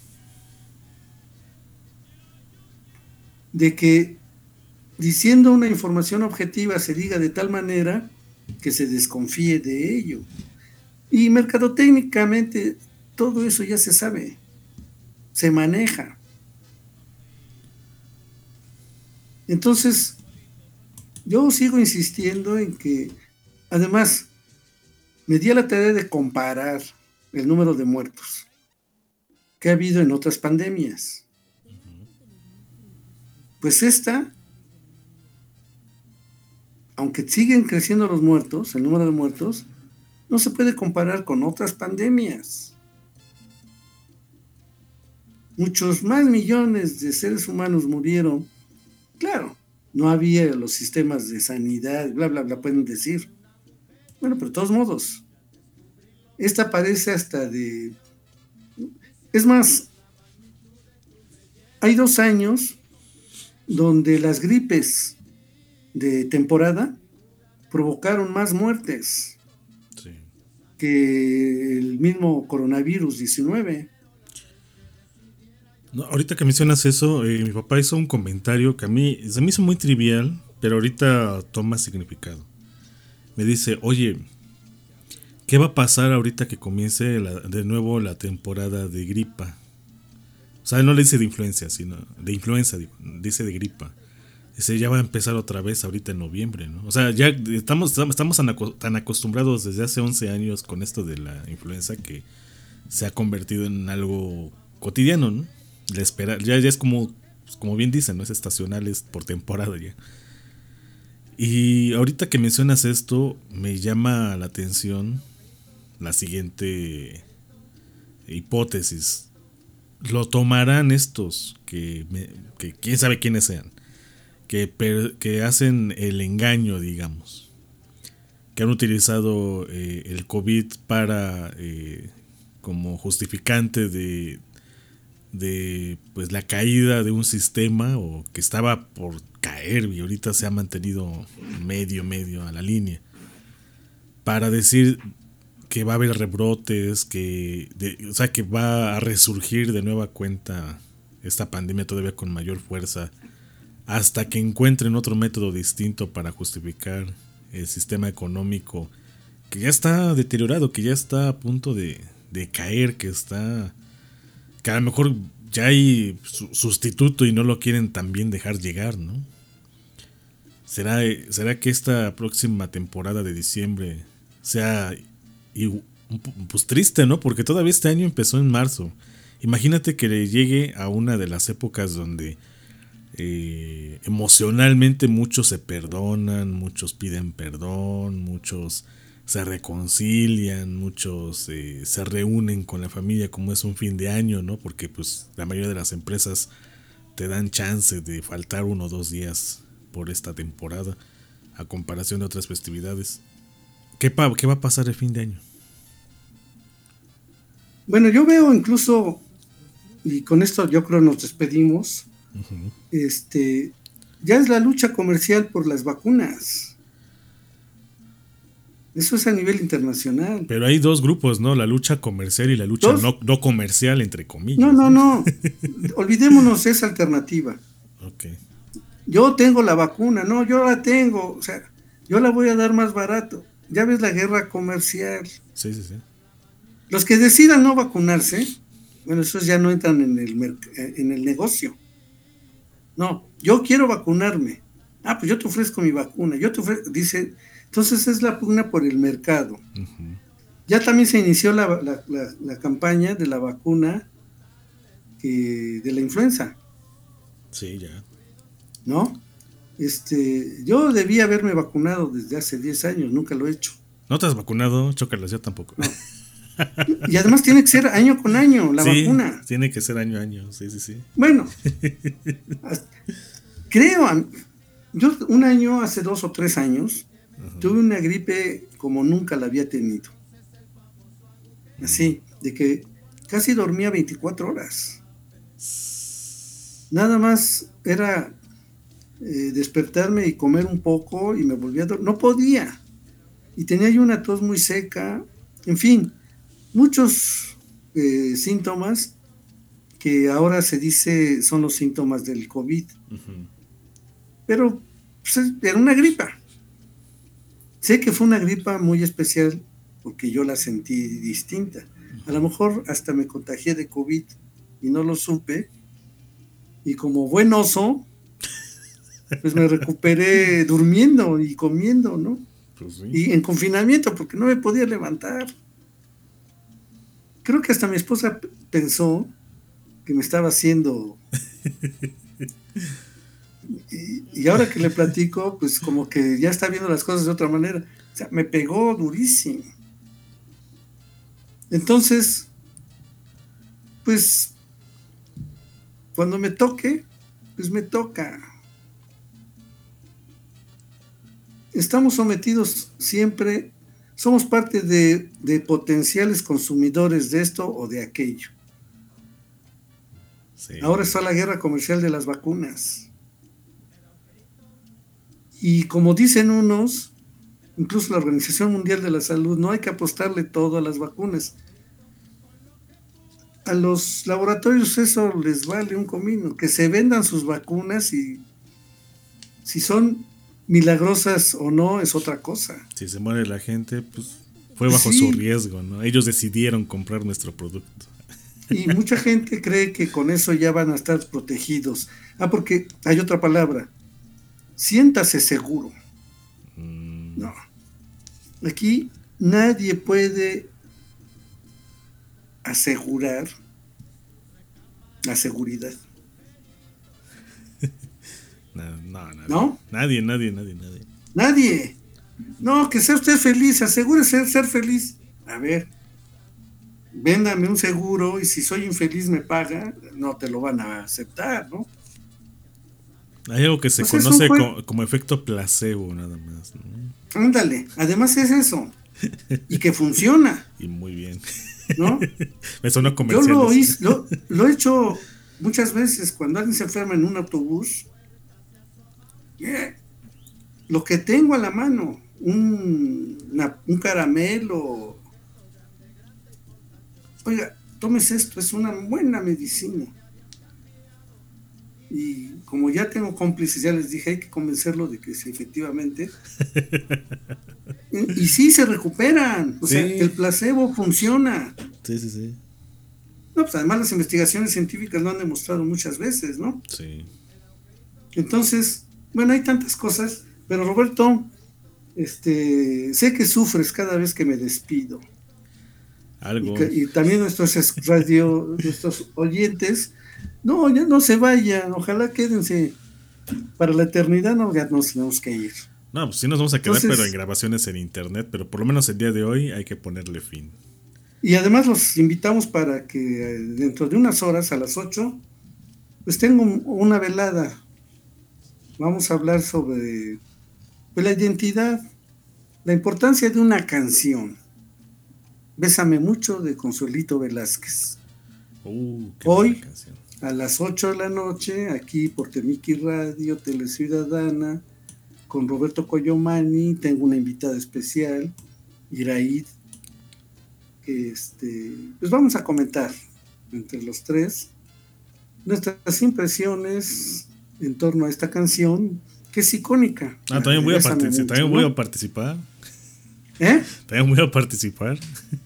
De que diciendo una información objetiva se diga de tal manera que se desconfíe de ello. Y mercadotécnicamente todo eso ya se sabe, se maneja. Entonces, yo sigo insistiendo en que, además, me di a la tarea de comparar el número de muertos que ha habido en otras pandemias. Pues esta, aunque siguen creciendo los muertos, el número de muertos, no se puede comparar con otras pandemias. muchos más millones de seres humanos murieron. Claro, no había los sistemas de sanidad, bla, bla, bla, pueden decir. Bueno, pero de todos modos, esta parece hasta de... Es más, hay dos años donde las gripes de temporada provocaron más muertes Sí. que el mismo coronavirus diecinueve. No, ahorita que mencionas eso, eh, mi papá hizo un comentario que a mí se me hizo muy trivial, pero ahorita toma significado. Me dice, oye, ¿qué va a pasar ahorita que comience la- de nuevo la temporada de gripa? O sea, no le dice de influenza, sino de influenza, digo, dice de gripa. Dice, ya va a empezar otra vez ahorita en noviembre, ¿no? O sea, ya estamos, estamos tan aco- tan acostumbrados desde hace once años con esto de la influenza que se ha convertido en algo cotidiano, ¿no? La espera, ya, ya es como, como bien dicen, ¿no? Es estacional, es por temporada ya. Y ahorita que mencionas esto, me llama la atención la siguiente hipótesis. Lo tomarán estos, que, me- que quién sabe quiénes sean, que, per- que hacen el engaño, digamos, que han utilizado eh, el COVID para eh, como justificante de, de pues la caída de un sistema o que estaba por caer y ahorita se ha mantenido medio medio a la línea para decir que va a haber rebrotes, que de- o sea que va a resurgir de nueva cuenta esta pandemia todavía con mayor fuerza hasta que encuentren otro método distinto para justificar el sistema económico que ya está deteriorado, que ya está a punto de, de caer, que está que a lo mejor ya hay su- sustituto y no lo quieren también dejar llegar, ¿no? ¿Será, será que esta próxima temporada de diciembre sea y, un po- pues triste, ¿no? Porque todavía este año empezó en marzo. Imagínate que le llegue a una de las épocas donde eh, emocionalmente muchos se perdonan, muchos piden perdón, muchos se reconcilian, muchos eh, se reúnen con la familia como es un fin de año, ¿no? Porque pues la mayoría de las empresas te dan chance de faltar uno o dos días por esta temporada a comparación de otras festividades. ¿Qué, pa- qué va a pasar el fin de año? Bueno, yo veo incluso, y con esto yo creo nos despedimos, Ujú. este, ya es la lucha comercial por las vacunas. Eso es a nivel internacional. Pero hay dos grupos, ¿no? La lucha comercial y la lucha ¿Dos? no, no comercial, entre comillas. No, no, no. Olvidémonos esa alternativa. Ok. Yo tengo la vacuna, no, yo la tengo, o sea, yo la voy a dar más barato. Ya ves la guerra comercial. Sí, sí, sí. Los que decidan no vacunarse, bueno, esos ya no entran en el, merc- en el negocio. No, yo quiero vacunarme. Ah, pues yo te ofrezco mi vacuna. Yo te ofrezco, dice, entonces es la pugna por el mercado. Ujú. Ya también se inició la, la- la- la campaña de la vacuna que- de la influenza, Sí, ya. ¿no? Este, yo debía haberme vacunado desde hace diez años, nunca lo he hecho. ¿No te has vacunado? Chócalas, yo tampoco. Y además tiene que ser año con año la Sí, vacuna. tiene que ser año a año. Sí, sí, sí. Bueno, as- creo, am- yo un año, hace dos o tres años, tuve una gripe como nunca la había tenido. Así, de que casi dormía veinticuatro horas. Nada más era eh, despertarme y comer un poco y me volvía a dormir. No podía. Y tenía yo una tos muy seca. En fin, muchos eh, síntomas que ahora se dice son los síntomas del COVID. Ujú. Pero pues, era una gripa. Sé que fue una gripa muy especial porque yo la sentí distinta. A lo mejor hasta me contagié de COVID y no lo supe. Y como buen oso, pues me recuperé durmiendo y comiendo, ¿no? Pues sí. Y en confinamiento porque no me podía levantar. Creo que hasta mi esposa p- pensó que me estaba haciendo. Y, y ahora que le platico, pues como que ya está viendo las cosas de otra manera. O sea, me pegó durísimo. Entonces, pues cuando me toque, pues me toca. Estamos sometidos siempre, somos parte de, de potenciales consumidores de esto o de aquello. Sí. Ahora está la guerra comercial de las vacunas. Y como dicen unos, incluso la Organización Mundial de la Salud, no hay que apostarle todo a las vacunas. A los laboratorios eso les vale un comino, que se vendan sus vacunas y si son milagrosas o no es otra cosa. Si se muere la gente, pues fue bajo sí. su riesgo, ¿no? Ellos decidieron comprar nuestro producto. Y mucha gente cree que con eso ya van a estar protegidos. Ah, porque hay otra palabra. Siéntase seguro. Mm. No. Aquí nadie puede asegurar la seguridad. No, no, nadie. ¿No? Nadie, nadie, nadie, nadie. Nadie. No, que sea usted feliz, asegúrese de ser feliz. A ver, véndame un seguro y si soy infeliz me paga, no te lo van a aceptar, ¿no? Hay algo que se pues conoce como, como efecto placebo, nada más, ¿no? Ándale, además es eso. Y que funciona. Y muy bien. ¿No? Me sonó comercial. Yo lo, hice, lo, lo he hecho muchas veces cuando alguien se enferma en un autobús. Yeah. Lo que tengo a la mano, un, una, un caramelo. Oiga, tómese esto, es una buena medicina. Y como ya tengo cómplices, ya les dije, hay que convencerlo de que sí, efectivamente. y, y sí, se recuperan. O sí. sea, el placebo funciona. Sí, sí, sí. No, pues además las investigaciones científicas lo han demostrado muchas veces, ¿no? Sí. Entonces, bueno, hay tantas cosas, pero Roberto, este, sé que sufres cada vez que me despido. Algo. Y, que, y también nuestros radio, nuestros oyentes, no, ya no se vayan, ojalá quédense para la eternidad, no, ya nos tenemos que ir. No, pues sí nos vamos a quedar, Entonces, pero en grabaciones en internet, pero por lo menos el día de hoy hay que ponerle fin. Y además los invitamos para que dentro de unas horas, a las ocho, pues tengo una velada. Vamos a hablar sobre pues, la identidad, la importancia de una canción. Bésame mucho, de Consuelito Velázquez. Uh, Hoy, a las ocho de la noche, aquí por Temiki Radio, Teleciudadana, con Roberto Coyomani, tengo una invitada especial, Iraid, que este, pues vamos a comentar entre los tres nuestras impresiones en torno a esta canción, que es icónica. Ah, también voy a participar, también voy a participar. ¿Eh? También voy a participar.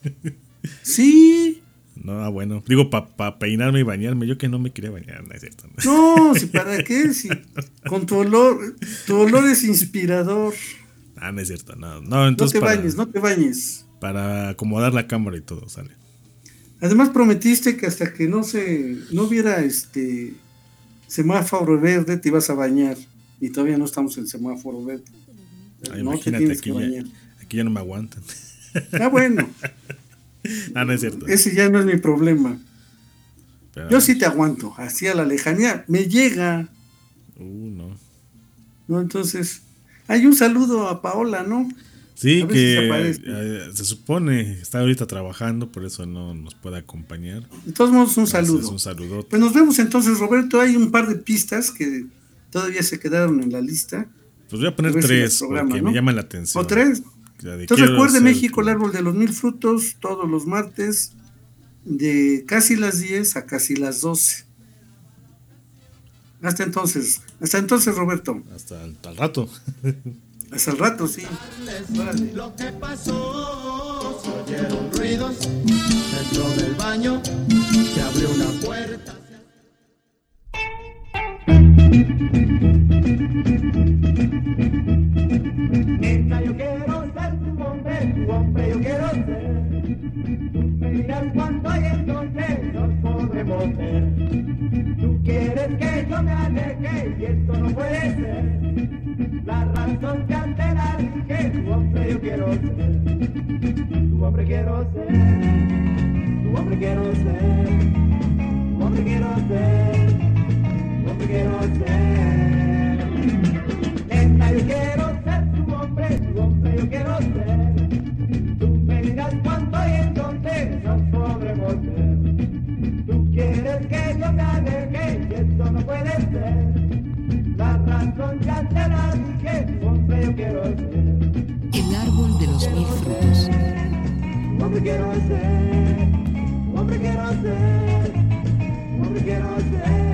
Sí. No, ah, bueno. Digo, para pa peinarme y bañarme. Yo que no me quería bañar, no es cierto. No, si para qué, si con tu olor, tu olor es inspirador. Ah, no es cierto, no. No, entonces no te para, bañes, no te bañes. Para acomodar la cámara y todo, sale. Además prometiste que hasta que no se, no hubiera este semáforo verde te ibas a bañar. Y todavía no estamos en semáforo verde. Ay, no imagínate, te aquí, ya, aquí ya no me aguantan. Ah, bueno. Ah, no es cierto. Ese ya no es mi problema. Pero... Yo sí te aguanto, así a la lejanía. Me llega. Uh, no. No, entonces. Hay un saludo a Paola, ¿no? Sí, que si se, se supone está ahorita trabajando, por eso no nos puede acompañar. De todos modos, un saludo. Un saludo. Pues nos vemos entonces, Roberto. Hay un par de pistas que todavía se quedaron en la lista. Pues voy a poner a tres, si programa, porque ¿no? me llaman la atención. ¿O tres? Entonces recuerde México, el árbol de los mil frutos, todos los martes, de casi las diez a casi las doce. Hasta entonces, hasta entonces, Roberto. Hasta, hasta el rato. Hasta el rato, sí. Vale. Lo que pasó, se oyeron ruidos dentro del baño, se abrió una puerta. Nena, yo quiero ser tu hombre, tu hombre yo quiero ser. Tú me dirás cuándo y entonces nos podremos ver. Tú quieres que yo me aleje y esto no puede ser. La razón que ante la dije, tu hombre yo quiero ser. Tu hombre quiero ser. Tu hombre quiero ser. Tu hombre quiero ser. hombre quiero ser. Nena, yo quiero ser tu hombre, tu hombre yo quiero ser. Tú me dirás cuánto y entonces no podré volver. Tú quieres que yo me aleje y eso no puede ser. La razón ya te la dije, tu hombre yo quiero ser. El árbol de los mil frutos. Tu hombre quiero ser, tu hombre quiero ser, tu hombre quiero ser.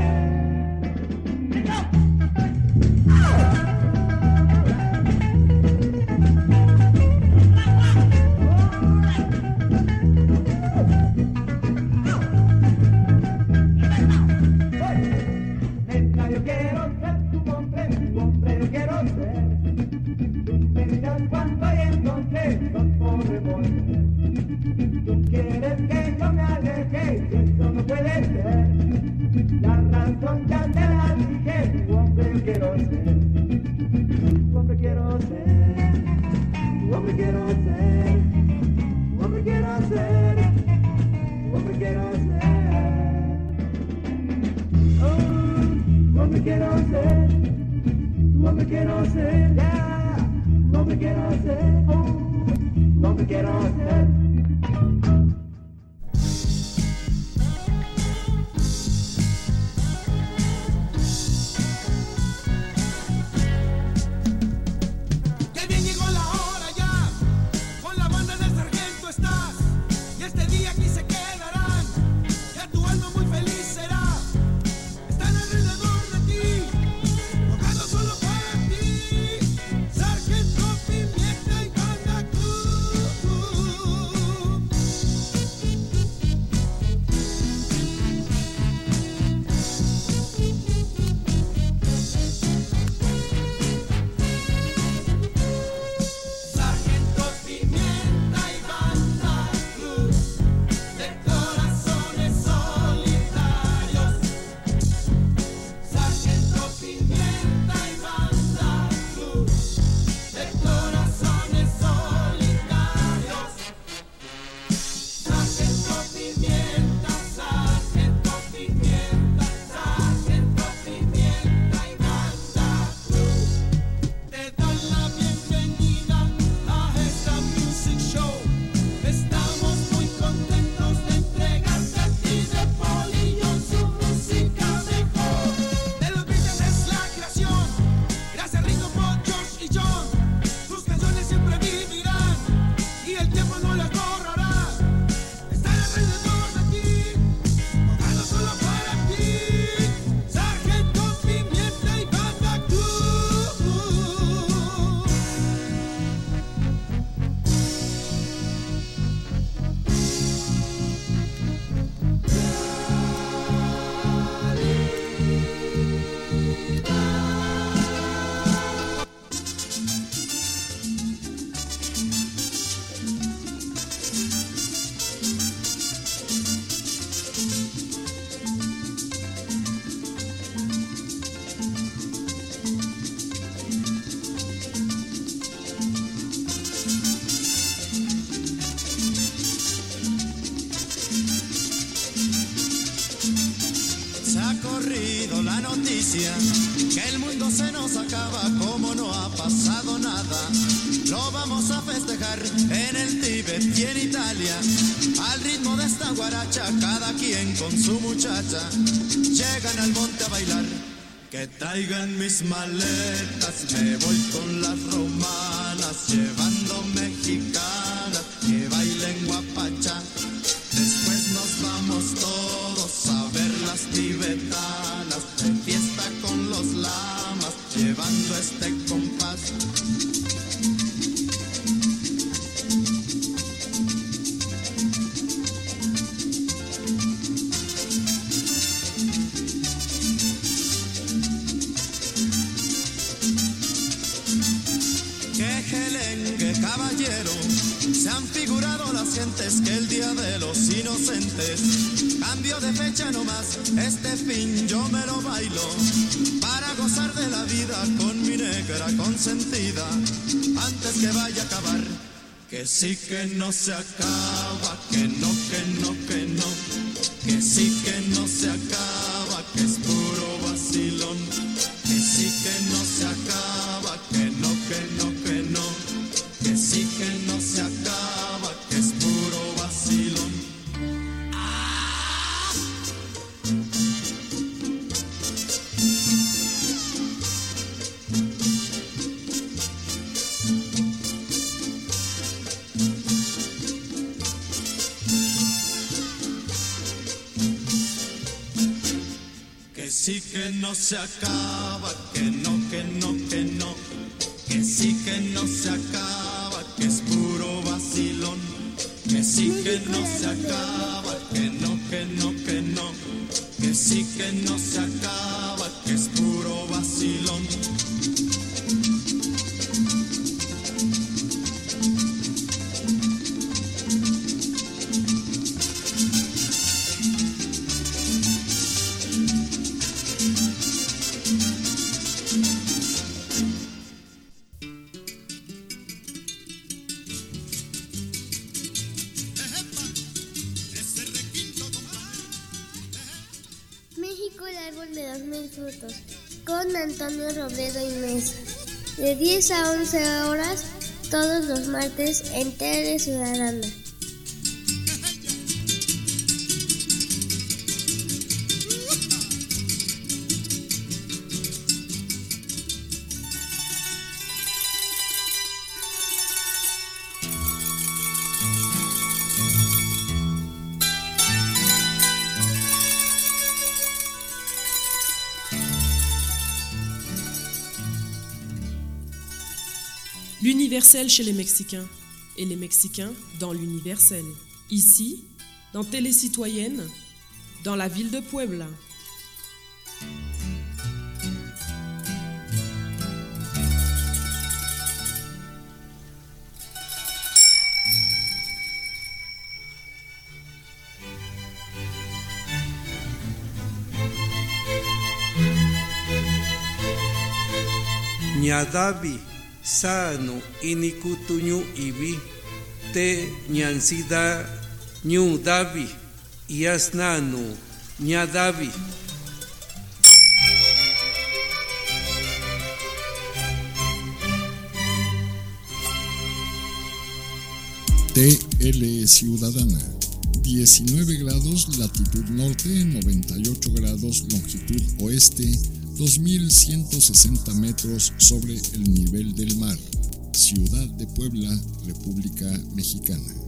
Nena, yo quiero ser tu hombre, tu hombre yo quiero ser. Tú me dirás cuánto y entonces nos podremos ver. Tú quieres que yo me aleje y eso no puede ser. La razón ya te la dije, tu hombre yo quiero ser. Tu hombre quiero ser, tu hombre quiero ser, tu hombre quiero ser, tu hombre quiero ser. Oh, tu hombre quiero ser, tu hombre quiero ser, yeah. Tu hombre quiero ser, oh, tu hombre quiero ser. Que bien llegó la hora ya, con la banda del sargento estás, y este día aquí se quedarán, ya tu alma muy feliz será, están alrededor de ti, tocando solo para ti, sargento Pimienta y Banda Club. Sargento Pimienta y Banda Club, de corazones solitarios. Sargento Pimienta y Banda Club, de corazones solitarios. Sargento Pimienta, Sargento Pimienta, Sargento Pimienta y Banda Club. Te dan la bienvenida a esta music show. Estamos muy contentos de entregarte a ti de Polillo su música mejor. De los Beatles es la creación. Gracias Ringo, Paul, George y John. Tus canciones siempre vivirán y el tiempo no las borrará. Están alrededor de ti, tocando solo para ti. Sargento Pimienta y Banda Club. Se ha corrido la noticia que el mundo se nos acaba como no ha pasado nada. Lo vamos a festejar en el Tíbet y en Italia, al ritmo de esta guaracha, cada quien con su muchacha. Llegan al monte a bailar, que traigan mis maletas, me voy con las romanas, llevando mexicanas, que bailen guapacha. Después nos vamos todos a ver las tibetanas, de fiesta con los lamas, llevando este compás. Que gelengue, caballero, se han figurado las gentes que el día de los inocentes, cambio de fecha nomás, este fin yo me lo bailo, para gozar de la vida con mi negra consentida, antes que vaya a acabar, que sí que no se acaba, que no, que no, que no, que sí que no se acaba, que es puro vacilo. sí que no se acaba, que no, que no, que no, que sí que no se acaba, que es puro vacilón, que sí que no se acaba, que no, que no, que no, que sí que no se acaba, que es puro vacilón. México, el árbol de los mil frutos, con Antonio Robledo y Mesa, de diez a once horas, todos los martes en Tele Ciudadana. L'universel chez les Mexicains et les Mexicains dans l'universel. Ici, dans Télé Citoyenne, dans la ville de Puebla. Ñadavi sano inikutuñu ibi te ñansida ñu davi yasnanu ñadavi. T L Ciudadana, diecinueve grados latitud norte, noventa y ocho grados longitud oeste, dos mil ciento sesenta metros sobre el nivel del mar. Ciudad de Puebla, República Mexicana.